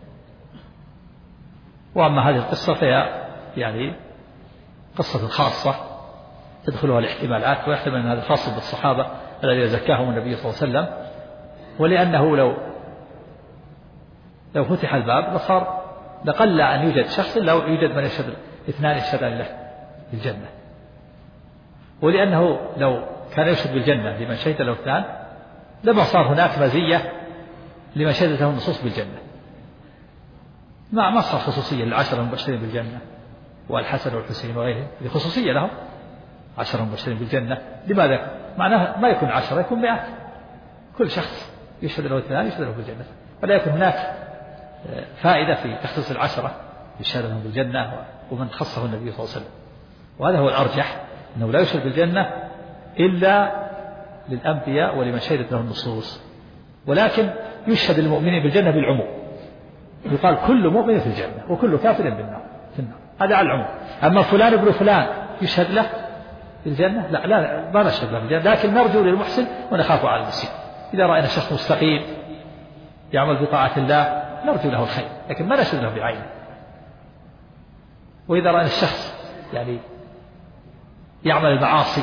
Speaker 2: وأما هذه القصة فهي يعني قصة خاصة تدخلها الاحتمالات، ويحتمل أن هذا خاص بالصحابة الذين زكاهم النبي صلى الله عليه وسلم، ولأنه لو فتح الباب لصار لقل أن يوجد شخص إلا يوجد من يشهد 2 يشهدان له بالجنة، ولأنه لو كان يشهد بالجنة لمن شهد له 2 لما صار هناك مزية لمن شهدت له النصوص بالجنة، ما صار خصوصية للعشرة المبشرين بالجنة والحسن والحسين وغيرهم، خصوصية لهم 10 مبشرين بالجنة. لماذا؟ معناه ما يكون 10، يكون 100، كل شخص يشهد له 2 يشهد له بالجنة، ولا يكون هناك فائدة في تخصيص 10 يشهد لهم بالجنة ومن خصه النبي صلى الله عليه وسلم. وهذا هو الأرجح، أنه لا يشهد بالجنة إلا للأنبياء ولمن شهدت له النصوص، ولكن يشهد للمؤمنين بالجنة بالعموم، يقال كل مؤمن في الجنة وكل كافر في النار، هذا على العموم. أما فلان ابن فلان يشهد له بالجنة لا ما نشهد له بالجنة، لكن نرجو للمحسن ونخاف على المسيء. إذا رأينا شخص مستقيم يعمل بطاعة الله نرجو له الخير، لكن ما نشهد له بعينه. وإذا رأينا الشخص يعني يعمل المعاصي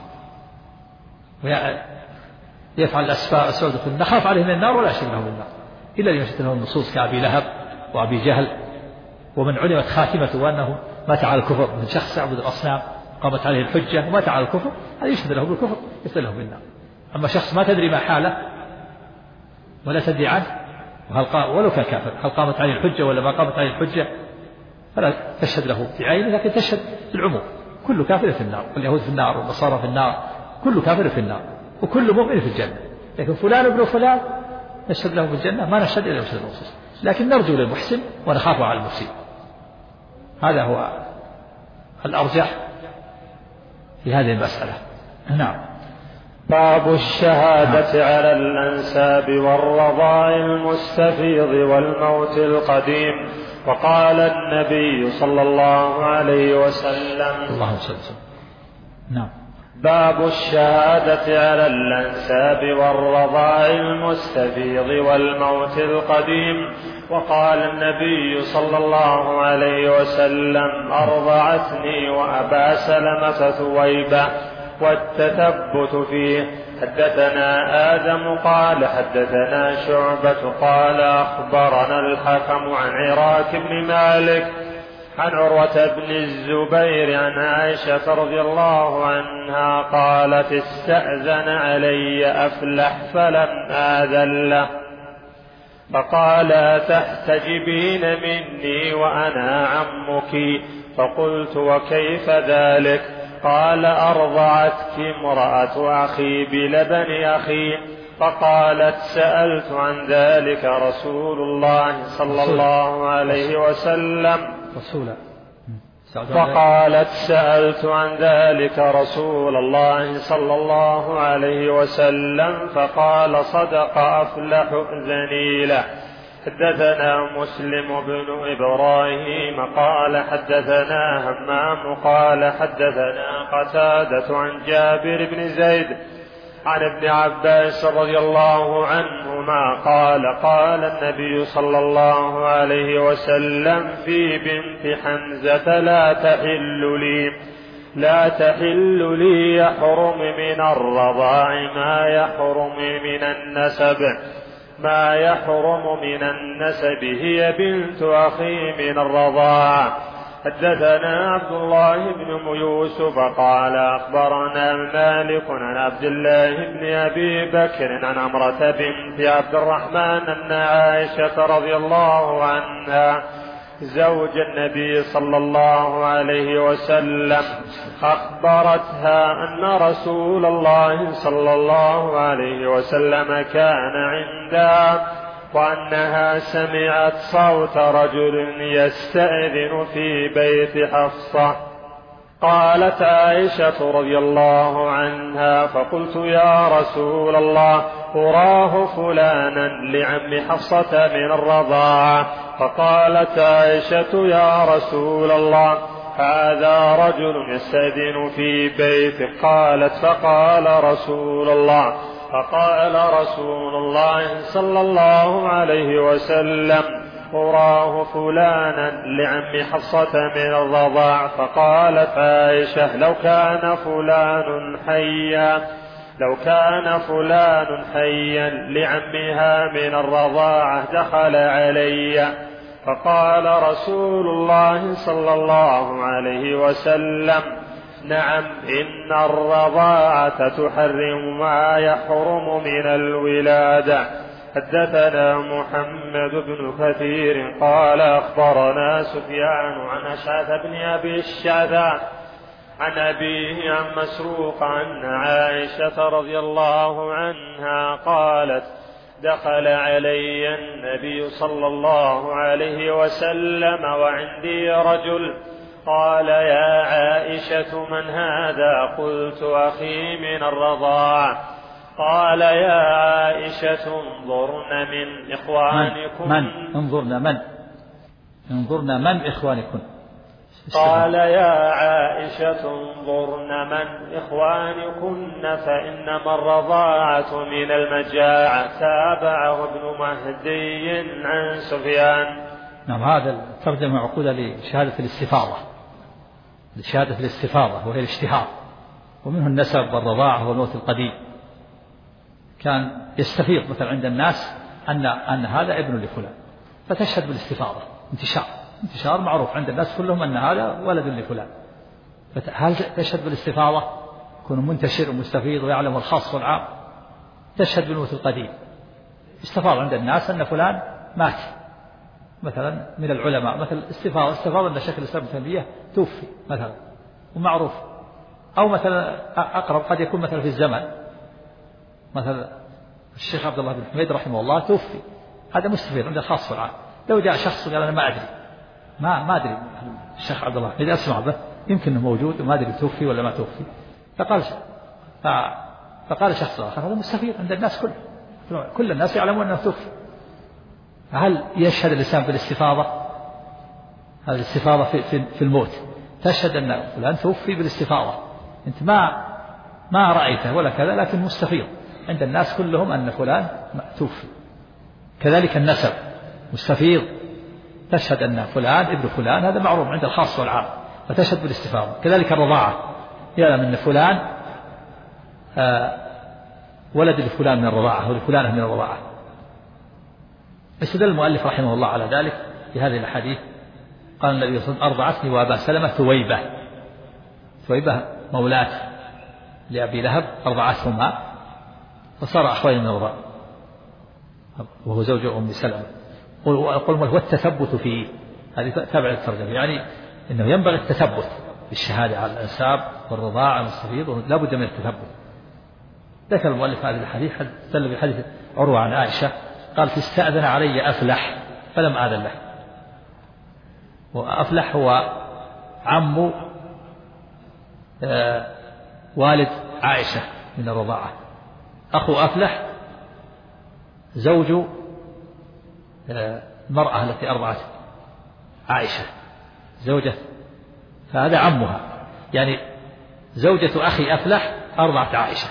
Speaker 2: ويفعل الأسباب الدخول نخاف عليه من النار ولا نشهد له بالنار إلا لمن شهدت له النصوص كأبي لهب وأبي جهل، ومن علمت خاتمته وأنه مات على الكفر، من شخص يعبد الأصنام قامت عليه الحجة ومات على الكفر، هذا يشهد له بالكفر يشهد له بالنار. أما شخص ما تدري ما حاله ولا تدري عنه ولو كان كافر، هل قامت عليه الحجة ولا ما قامت عليه الحجة، فلا تشهد له بعينه، لكن تشهد بالعموم، كل كافر في النار، واليهود في النار والنصارى في النار، كل كافر في النار وكل مؤمن في الجنة. لكن فلان ابن فلان نشهد له بالجنة ما نشهد إلا نشهد النصوص، لكن نرجو للمحسن ونخاف على المسيء. هذا هو الأرجح في هذه المسألة. نعم.
Speaker 4: باب الشهادة على الأنساب والرضاع المستفيض والموت القديم. وقال النبي صلى الله عليه وسلم:
Speaker 2: اللهم صل وسلم. نعم.
Speaker 4: باب الشهادة على الأنساب والرضاع المستفيض والموت القديم. وقال النبي صلى الله عليه وسلم: أرضعتني وأبا سلمة ثويبة. والتثبت فيه حدثنا آدم قال حدثنا شعبة قال أخبرنا الحكم عن عراك بن مالك عن عروة بن الزبير عن عائشة رضي الله عنها قالت استأذن علي أفلح فلم آذن له فقال تحتجبين مني وأنا عمك فقلت وكيف ذلك قال أرضعتك امرأة أخي بلبن أخي فقالت سألت عن ذلك رسول الله صلى الله عليه وسلم فقالت سألت عن ذلك رسول الله صلى الله عليه وسلم فقال صدق أفلح أذني له. حدثنا مسلم بن إبراهيم قال حدثنا همام قال حدثنا قتادة عن جابر بن زيد عن ابن عباس رضي الله عنهما قال قال النبي صلى الله عليه وسلم في بنت حمزة لا تحل لي يحرم من الرضاع ما يحرم من النسب هي بنت أخي من الرضاعة. حدثنا عبد الله بن يوسف قال أخبرنا مالك عن عبد الله بن أبي بكر عن عمرة بنت عبد الرحمن أن عائشة رضي الله عنها زوج النبي صلى الله عليه وسلم أخبرتها أن رسول الله صلى الله عليه وسلم كان عندها وأنها سمعت صوت رجل يستأذن في بيت حفصة. قالت عائشة رضي الله عنها فقلت يا رسول الله أراه فلانا لعم حفصة من الرضاعة. فقالت عائشة يا رسول الله هذا رجل يستأذن في بيتك. قالت فقال رسول الله صلى الله عليه وسلم أراه فلانا لعم حفصة من الرضاع. فقالت عائشة لو كان فلان حيا لعمها من الرضاعة دخل علي. فقال رسول الله صلى الله عليه وسلم نعم إن الرضاعة تحرم ما يحرم من الولادة. حدثنا محمد بن كثير قال أخبرنا سفيان عن أشعث بن أبي الشعثاء عن أبيه عن مسروق عن عائشة رضي الله عنها قالت دخل علي النبي صلى الله عليه وسلم وعندي رجل قال يا عائشة من هذا؟ قلت أخي من الرضاعة. قال يا عائشة انظرن من إخوانكم
Speaker 2: انظرن من إخوانكم.
Speaker 4: قال يا عائشة انظرن من إخوانكن فإنما الرضاعة من المجاعة. تابعه ابن مهدي عن سفيان.
Speaker 2: نعم هذا الترجمة معقودة لشهادة الاستفاضة وهي الاشتهار ومنه النسب والرضاعة والموت القديم. كان يستفيض مثلا عند الناس أن هذا ابن لفلان فتشهد بالاستفاضة انتشار معروف عند الناس كلهم أن هذا ولد لفلان. هل تشهد بالاستفاضة يكون منتشر ومستفيض ويعلم الخاص والعام؟ تشهد بالموت القديم. استفاض عند الناس أن فلان مات مثلا من العلماء مثل استفاض أن شيخ الإسلام ابن تيمية توفي مثلا ومعروف. أو مثلا أقرب قد يكون مثلا في الزمن مثلا الشيخ عبد الله بن حميد رحمه الله توفي. هذا مستفيض عند الخاص والعام. لو جاء شخص قال أنا ما أدري ما أدري الشيخ عبد الله إذا أسمع به يمكن أنه موجود وما أدري توفي ولا ما توفي. فقال شخص آخر هذا مستفيض عند الناس كل الناس يعلمون أنه توفي. هل يشهد الإنسان بالاستفاضة؟ هذه الاستفاضة في الموت تشهد أن فلان توفي بالاستفاضة. أنت ما رأيته ولا كذا لكن مستفيض عند الناس كلهم أن فلان توفي. كذلك النسب مستفيض تشهد أن فلان ابن فلان هذا معروف عند الخاص والعام فتشهد بالاستفاضة. كذلك الرضاعة يعلم أن فلان ولد لفلان من الرضاعة ولفلانة من الرضاعة. استدل المؤلف رحمه الله على ذلك في هذه الأحاديث. قال النبي صلى الله عليه وسلم: أرضعتني وأبا سلمة ثويبة مولاة لأبي لهب أرضعتهما فصار أخوين من الرضاعة، وهو زوج أم سلمة. وقل هو التثبت فيه، هذه تابع للترجمة، يعني إنه ينبغي التثبت بالشهادة على الأنساب والرضاعة والصفير، لا بد من التثبت. ذكر المؤلف هذه الحديث دل بحديث عروة عن عائشة قالت: استأذن علي أفلح فلم آذن له. وأفلح هو عم والد عائشة من الرضاعة، أخو أفلح زوج المرأة التي أرضعت عائشة زوجة، فهذا عمها، يعني زوجة أخي أفلح أرضعت عائشة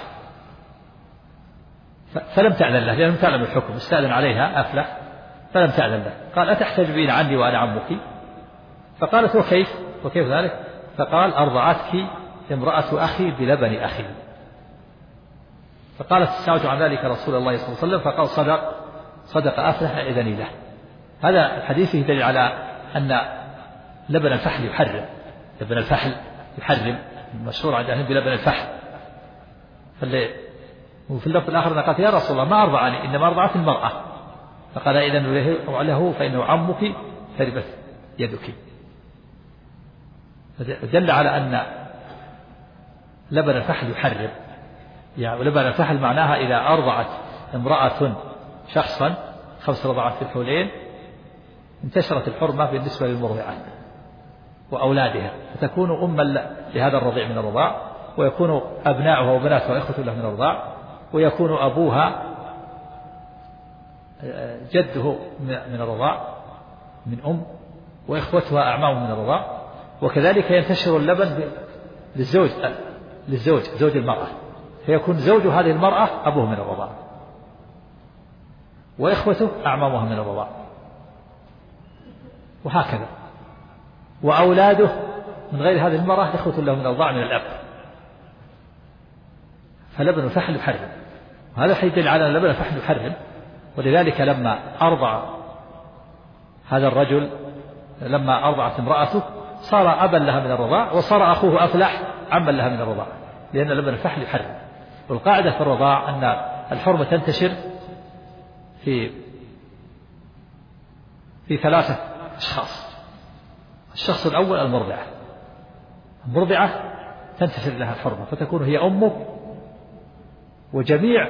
Speaker 2: فلم تأذن له لأنه تعلم الحكم. استأذن عليها أفلح فلم تأذن له. قال: أتحتجبين عني وأنا عمك؟ فقالت: وكيف ذلك؟ فقال: أرضعتك امرأة أخي بلبن أخي. فقالت: سألت عن ذلك رسول الله صلى الله عليه وسلم فقال: صدق أفلح إذن له. هذا الحديث دليل على أن لبن الفحل يحرم، لبن الفحل يحرم، مشهور عند أهل بلبن الفحل. وفي اللفظ الآخر قالت: يا رسول الله ما أرضعني إنما أرضعت المرأة. فقال: إذن له فإنه عمك تربت يدك. دل على أن لبن الفحل يحرم، يعني لبن الفحل معناها إذا أرضعت امرأة شخصا 5 رضعات في الحولين انتشرت الحرمة بالنسبة للمرضعة وأولادها، فتكون أما لهذا الرضيع من الرضاع، ويكون أبناؤها وبناتها إخوة له من الرضاع، ويكون أبوها جده من الرضاع من وإخوتها أعمام من الرضاع. وكذلك ينتشر اللبن للزوج زوج المرأة، فيكون زوج هذه المرأة أبوه من الرضاع وإخوته أعمامها من الرضاع، وهكذا. وأولاده من غير هذه المرأة إخوة له من الرضاع من الأب. فلبن الفحل يحرم، وهذا يدل على أن لبن الفحل يحرم. ولذلك لما أرضع هذا الرجل، لما أرضعت امرأته صار أبا لها من الرضاع، وصار أخوه أفلح عما لها من الرضاع، لأن لبن الفحل يحرم. والقاعدة في الرضاع أن الحرمة تنتشر في 3 أشخاص. الشخص الأول المرضعة تنتشر لها الحرمة، فتكون هي أمه وجميع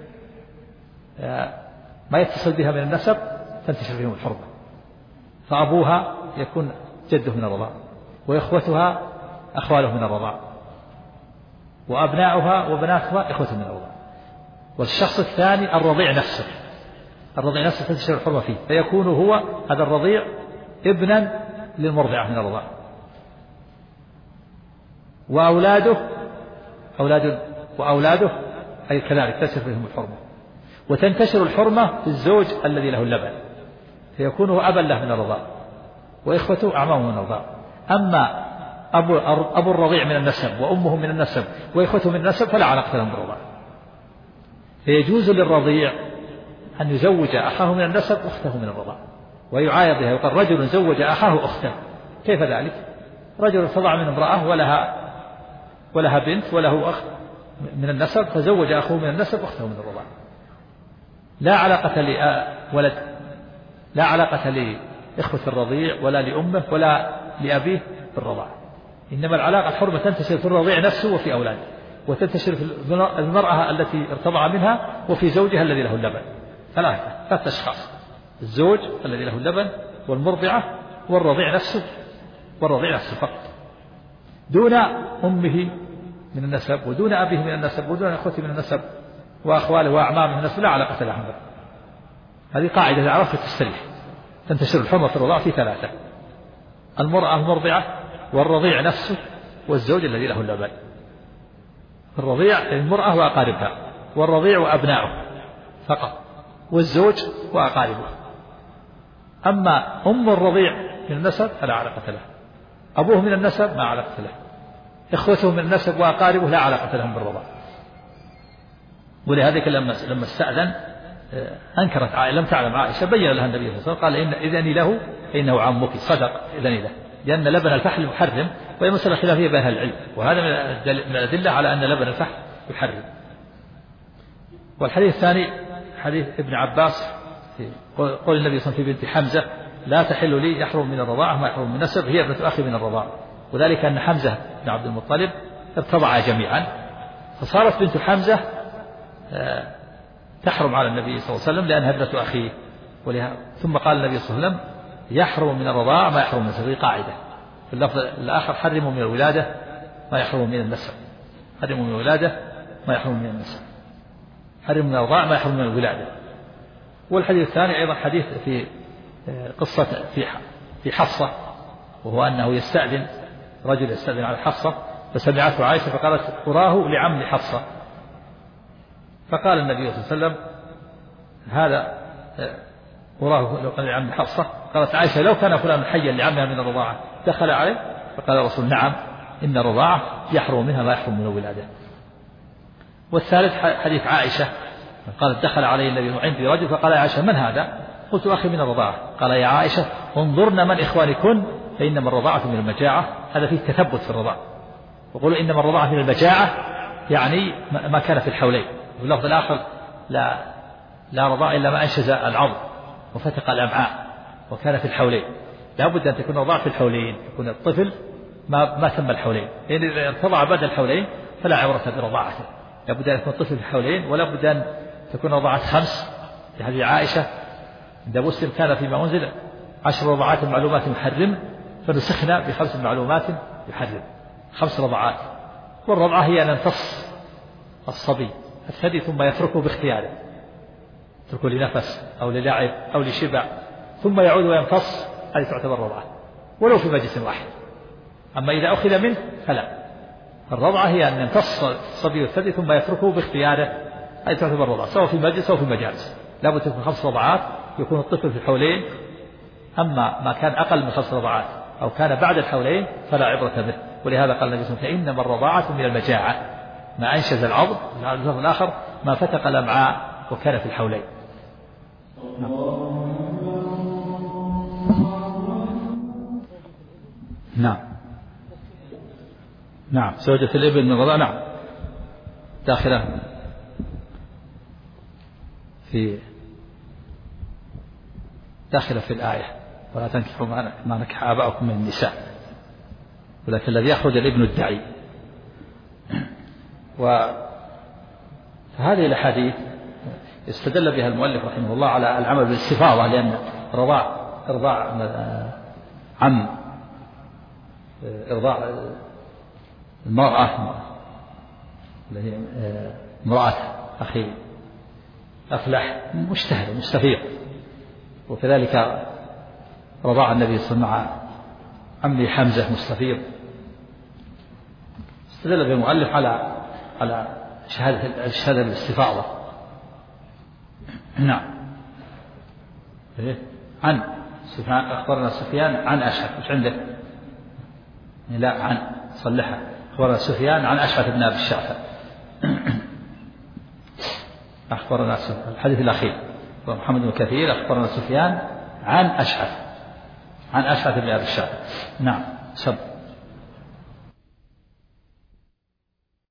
Speaker 2: ما يتصل بها من النسب تنتشر فيهم الحرمة. فأبوها يكون جده من الرضاع، وإخوتها أخواله من الرضاع، وأبناؤها وبناتها إخوة من الرضاع. والشخص الثاني الرضيع نفسه تنتشر الحرمة فيه، فيكون هو هذا الرضيع ابنا للمرضعة من الرضاع. وأولاده أي كذلك تنتشر فيهم الحرمة. وتنتشر الحرمة في الزوج الذي له اللبن، فيكون هو أبا له من الرضاع، وإخوته أعمامه من الرضاع. أما أبو الرضيع من النسب وأمه من النسب وإخوته من النسب فلا علاقة لهم بالرضاع. فيجوز للرضيع أن يزوج أخاه من النسب أخته من الرضاع ويعاير بها، يقال: رجل زوج أخاه أخته. كيف ذلك؟ رجل ارتضع من امرأة ولها بنت وله أخ من النسب، فزوج أخوه من النسب أخته من الرضاع. لا علاقة لإخوة الرضيع ولا لأمه ولا لأبيه بالرضاع، إنما العلاقة الحرمة تنتشر في الرضيع نفسه وفي أولاده، وتنتشر في المرأة التي ارتضع منها وفي زوجها الذي له اللبن. 3 أشخاص: الزوج الذي له اللبن، والمرضعة، والرضيع نفسه فقط، دون أمه من النسب ودون أبيه من النسب ودون أخوته من النسب وأخواله وأعمامه من النسب، لا علاقة لهم. هذه قاعدة تعرف تستريح. تنتشر الحرمة في الرضاع في 3: المرأة المرضعة، والرضيع نفسه، والزوج الذي له اللبن. الرضيع المرأة وأقاربها، والرضيع وأبناؤه فقط، والزوج وأقاربه. أما أم الرضيع من النسب فلا علاقة له، أبوه من النسب ما علاقة له، إخوته من النسب وأقاربه لا علاقة لهم بالرضاع. ولهذا لما استأذن أنكرت عائشة، لم تعلم عائشة، بين لها النبي صلى الله عليه وسلم قال إن إذني له فإنه عمك، صدق إذني له، لأن لبن الفحل محرم، وهي مسألة خلافية بين أهل العلم، وهذا من الأدلة على أن لبن الفحل يحرم. والحديث الثاني حديث ابن عباس في قول النبي صلى الله عليه وسلم في بنت حمزة لا تحل لي، يحرم من الرضاعة ما يحرم من النسب، هي ابنة أخي من الرضاعة، وذلك أن حمزة بن عبد المطلب ارتضعا جميعا، فصارت بنت حمزة تحرم على النبي صلى الله عليه وسلم لأنها ابنة أخيه، ثم قال النبي صلى الله عليه وسلم يحرم من الرضاعة ما يحرم من النسب، هذه قاعدة. في اللفظ الآخر حرموا من الولادة ما يحرم من النسب، حرموا من الولادة ما يحرم من النسب، حرموا من الرضاعة ما يحرم من الولادة. والحديث الثاني أيضا حديث في قصة في حفصة، وهو أنه يستأذن، رجل يستأذن على حفصة فسمعته عائشة فقالت أراه لعم حفصة، فقال النبي صلى الله عليه وسلم هذا أراه لعم حفصة، قالت عائشة لو كان فلان حيا لعمها من الرضاعة دخل عليه، فقال الرسول نعم إن الرضاعة يحرم منها ما يحرم من الولادة. والثالث حديث عائشة قالت دخل علي النبي عندي رجل فقال يا عائشة من هذا؟ قلت أخي من الرضاعة، قال يا عائشة انظرن من إخوانكن فإنما الرضاعة من المجاعة، هذا فيه تثبت في الرضاعة، وقولوا إنما الرضاعة من المجاعة يعني ما كان في الحولين، وفي اللفظ الآخر لا رضاعة إلا ما أنشز العظم وفتق الأمعاء وكان في الحولين، لا بد أن تكون الرضاعة في الحولين، يكون الطفل ما تم الحولين، لأن إذا ارتضع بعد الحولين فلا عبرة برضاعته، لا بد أن يكون الطفل في الحولين، ولا بد أن تكون رضاعة 5. في حديث عائشة عند مسلم كان فيما أنزل 10 رضاعات معلومات يحرم فنسخنا ب5 معلومات يحرم، 5 رضاعات. والرضعة هي أن يمتص الصبي الثدي ثم يتركه باختياره، يتركه لنفس أو للعب أو لشبع ثم يعود ويمتص، هذه تعتبر رضعة ولو في مجلس واحد. أما إذا أخذ منه فلا، الرضعة هي أن يمتص الصبي الثدي ثم يتركه باختياره، هذه تعتبر رضعة سواء في المجلس أو في المجالس، لا بد تكون 5 رضعات يكون الطفل في الحولين. أما ما كان أقل من 5 رضعات أو كان بعد الحولين فلا عبرة به، ولهذا قال النبي صلى الله عليه وسلم إنما الرضاعة من المجاعة، ما أنشز العظم، اللفظ الآخر ما فتق الأمعاء وكان في الحولين. نعم زوجة الابن من الرضاعة نعم داخلة في الآية ولا تنكحوا ما نكح آباؤكم من النساء، ولكن الذي يخرج الابن الدعي. وهذه الأحاديث استدل بها المؤلف رحمه الله على العمل بالاستفاضة، لأن إرضاع المرأة التي امرأة أخي أفلح مجتهد مستفيض، وكذلك رضاع النبي صلى الله عليه وسلم مع عمي حمزة مستفيض، استدل به المؤلف على الشهادة بالاستفاضة. نعم عن سفيان أخبرنا سفيان عن أشعث، مش عندك؟ لا عن صلحها، أخبرنا سفيان عن أشعث بن أبي الشعثة. أخبرنا الحديث الأخير محمد بن كثير أخبرنا سفيان عن أشعث بن أبي الشعثة. نعم سب